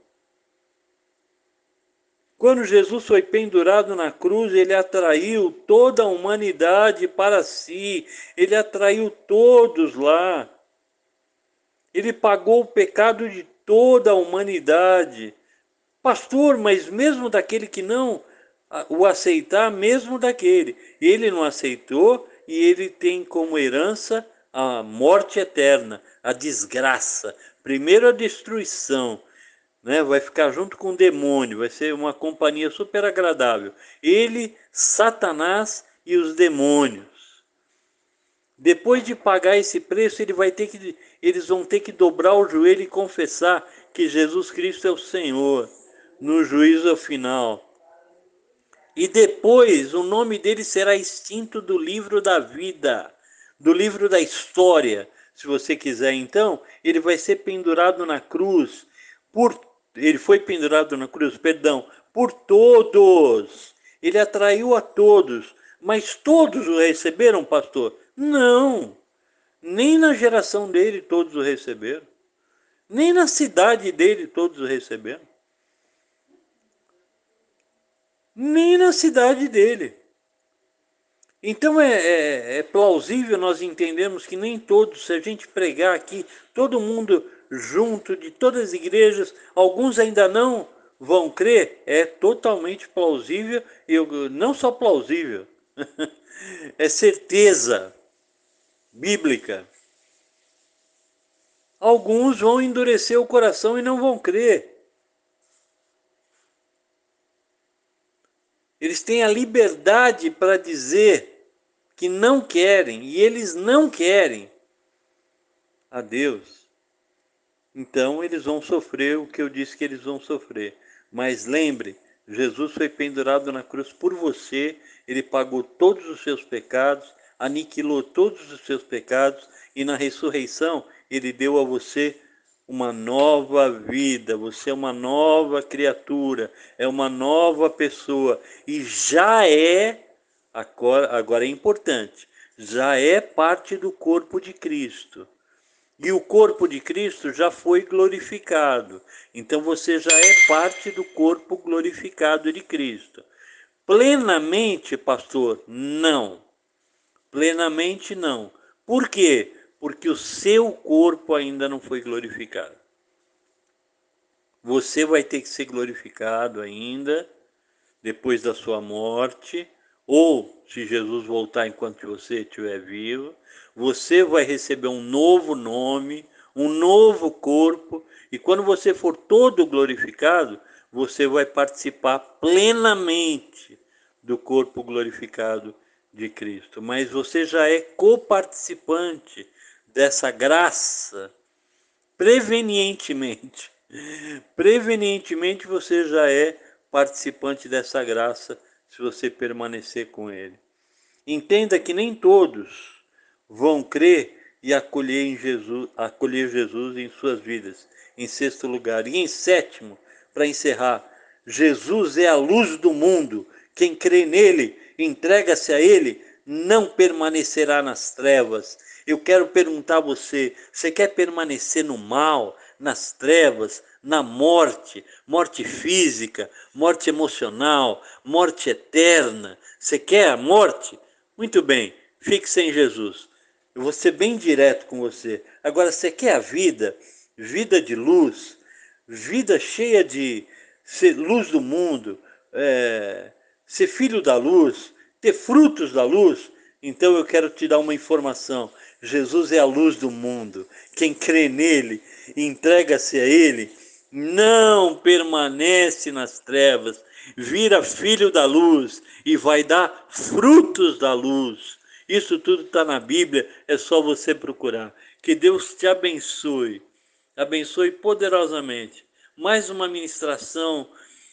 Speaker 1: Quando Jesus foi pendurado na cruz, ele atraiu toda a humanidade para si. Ele atraiu todos lá. Ele pagou o pecado de toda a humanidade. Pastor, mas mesmo daquele que não o aceitar, mesmo daquele. Ele não aceitou e ele tem como herança a morte eterna, a desgraça. Primeiro a destruição. Né? Vai ficar junto com o demônio, vai ser uma companhia super agradável. Ele, Satanás e os demônios. Depois de pagar esse preço, ele vai ter que, eles vão ter que dobrar o joelho e confessar que Jesus Cristo é o Senhor, no juízo final. E depois o nome dele será extinto do livro da vida, do livro da história. Se você quiser, então, ele vai ser pendurado na cruz. Por, ele foi pendurado na cruz, perdão, por todos. Ele atraiu a todos. Mas todos o receberam, pastor? Não, nem na geração dele todos o receberam, nem na cidade dele todos o receberam, nem na cidade dele. Então é, é, é plausível nós entendermos que nem todos, se a gente pregar aqui, todo mundo junto, de todas as igrejas, alguns ainda não vão crer, é totalmente plausível, eu, não só plausível, é certeza bíblica. Alguns vão endurecer o coração e não vão crer. Eles têm a liberdade para dizer que não querem, e eles não querem a Deus. Então eles vão sofrer o que eu disse que eles vão sofrer. Mas lembre, Jesus foi pendurado na cruz por você, ele pagou todos os seus pecados, aniquilou todos os seus pecados, e na ressurreição ele deu a você uma nova vida, você é uma nova criatura, é uma nova pessoa, e já é Agora, agora é importante, já é parte do corpo de Cristo. E o corpo de Cristo já foi glorificado. Então você já é parte do corpo glorificado de Cristo. Plenamente, pastor, não. Plenamente não. Por quê? Porque o seu corpo ainda não foi glorificado. Você vai ter que ser glorificado ainda depois da sua morte, ou se Jesus voltar enquanto você estiver vivo, você vai receber um novo nome, um novo corpo, e quando você for todo glorificado, você vai participar plenamente do corpo glorificado de Cristo. Mas você já é coparticipante dessa graça prevenientemente. Prevenientemente você já é participante dessa graça se você permanecer com ele. Entenda que nem todos vão crer e acolher, em Jesus, acolher Jesus em suas vidas. Em sexto lugar. E em sétimo, para encerrar, Jesus é a luz do mundo. Quem crê nele, entrega-se a ele, não permanecerá nas trevas. Eu quero perguntar a você, você quer permanecer no mal, nas trevas, na morte, morte física, morte emocional, morte eterna? Você quer a morte? Muito bem, fique sem Jesus. Eu vou ser bem direto com você. Agora, você quer a vida? Vida de luz, vida cheia de ser luz do mundo, é, ser filho da luz, ter frutos da luz? Então eu quero te dar uma informação. Jesus é a luz do mundo. Quem crê nele, entrega-se a ele, não permanece nas trevas, vira filho da luz e vai dar frutos da luz. Isso tudo está na Bíblia, é só você procurar. Que Deus te abençoe, abençoe poderosamente. Mais uma ministração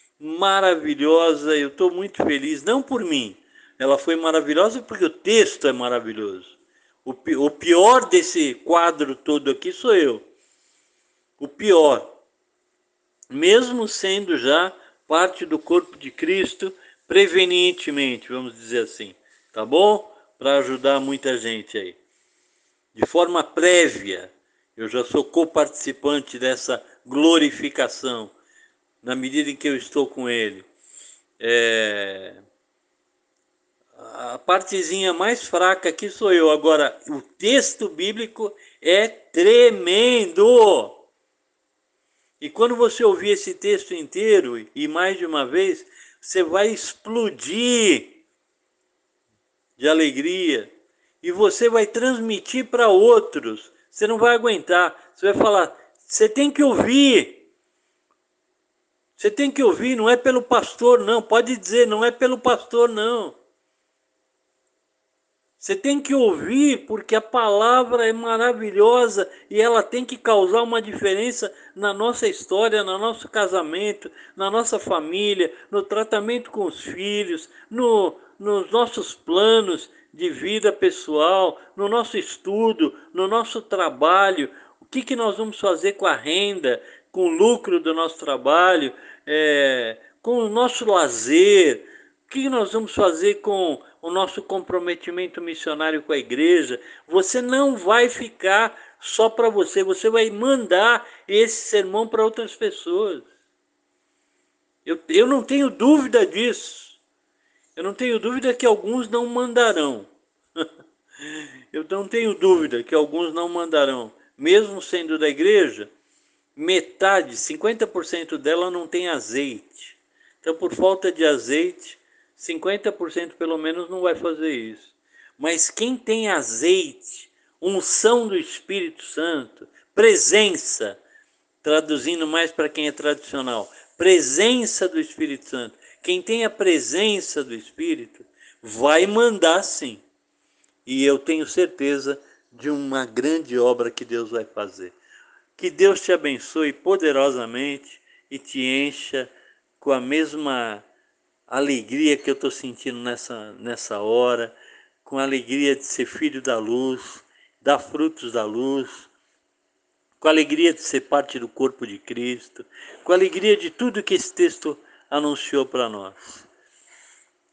Speaker 1: maravilhosa, eu estou muito feliz, não por mim, ela foi maravilhosa porque o texto é maravilhoso. O, o pior desse quadro todo aqui sou eu, o pior, mesmo sendo já parte do corpo de Cristo, prevenientemente, vamos dizer assim, tá bom? Para ajudar muita gente aí. De forma prévia, eu já sou coparticipante dessa glorificação, na medida em que eu estou com ele. É... A partezinha mais fraca aqui sou eu. Agora, o texto bíblico é tremendo. E quando você ouvir esse texto inteiro, e mais de uma vez, você vai explodir de alegria. E você vai transmitir para outros. Você não vai aguentar. Você vai falar, você tem que ouvir. Você tem que ouvir, não é pelo pastor, não. Pode dizer, não é pelo pastor, não. Você tem que ouvir porque a palavra é maravilhosa e ela tem que causar uma diferença na nossa história, no nosso casamento, na nossa família, no tratamento com os filhos, no, nos nossos planos de vida pessoal, no nosso estudo, no nosso trabalho. O que, que nós vamos fazer com a renda, com o lucro do nosso trabalho, é, com o nosso lazer? O que nós vamos fazer com o nosso comprometimento missionário com a igreja? Você não vai ficar só para você, você vai mandar esse sermão para outras pessoas. Eu, eu não tenho dúvida disso. Eu não tenho dúvida que alguns não mandarão. Eu não tenho dúvida que alguns não mandarão. Mesmo sendo da igreja, metade, cinquenta por cento dela não tem azeite. Então, por falta de azeite, cinquenta por cento pelo menos não vai fazer isso. Mas quem tem azeite, unção do Espírito Santo, presença, traduzindo mais para quem é tradicional, presença do Espírito Santo. Quem tem a presença do Espírito vai mandar sim. E eu tenho certeza de uma grande obra que Deus vai fazer. Que Deus te abençoe poderosamente e te encha com a mesma alegria que eu estou sentindo nessa, nessa hora, com a alegria de ser filho da luz, dar frutos da luz, com a alegria de ser parte do corpo de Cristo, com a alegria de tudo que esse texto anunciou para nós.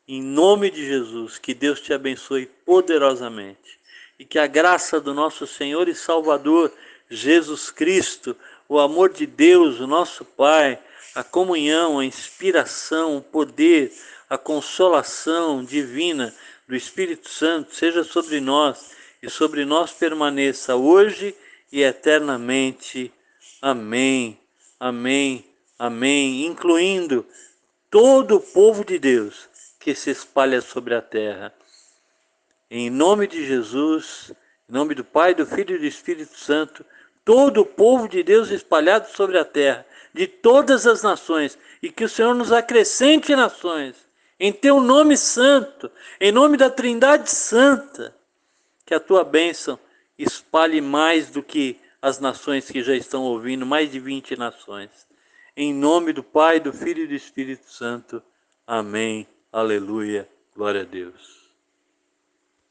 Speaker 1: Em nome de Jesus, que Deus te abençoe poderosamente. E que a graça do nosso Senhor e Salvador, Jesus Cristo, o amor de Deus, o nosso Pai, a comunhão, a inspiração, o poder, a consolação divina do Espírito Santo seja sobre nós e sobre nós permaneça hoje e eternamente. Amém, amém, amém, incluindo todo o povo de Deus que se espalha sobre a terra. Em nome de Jesus, em nome do Pai, do Filho e do Espírito Santo, todo o povo de Deus espalhado sobre a terra, de todas as nações, e que o Senhor nos acrescente nações, em teu nome santo, em nome da Trindade Santa, que a tua bênção espalhe mais do que as nações que já estão ouvindo, mais de vinte nações. Em nome do Pai, do Filho e do Espírito Santo. Amém. Aleluia. Glória a Deus.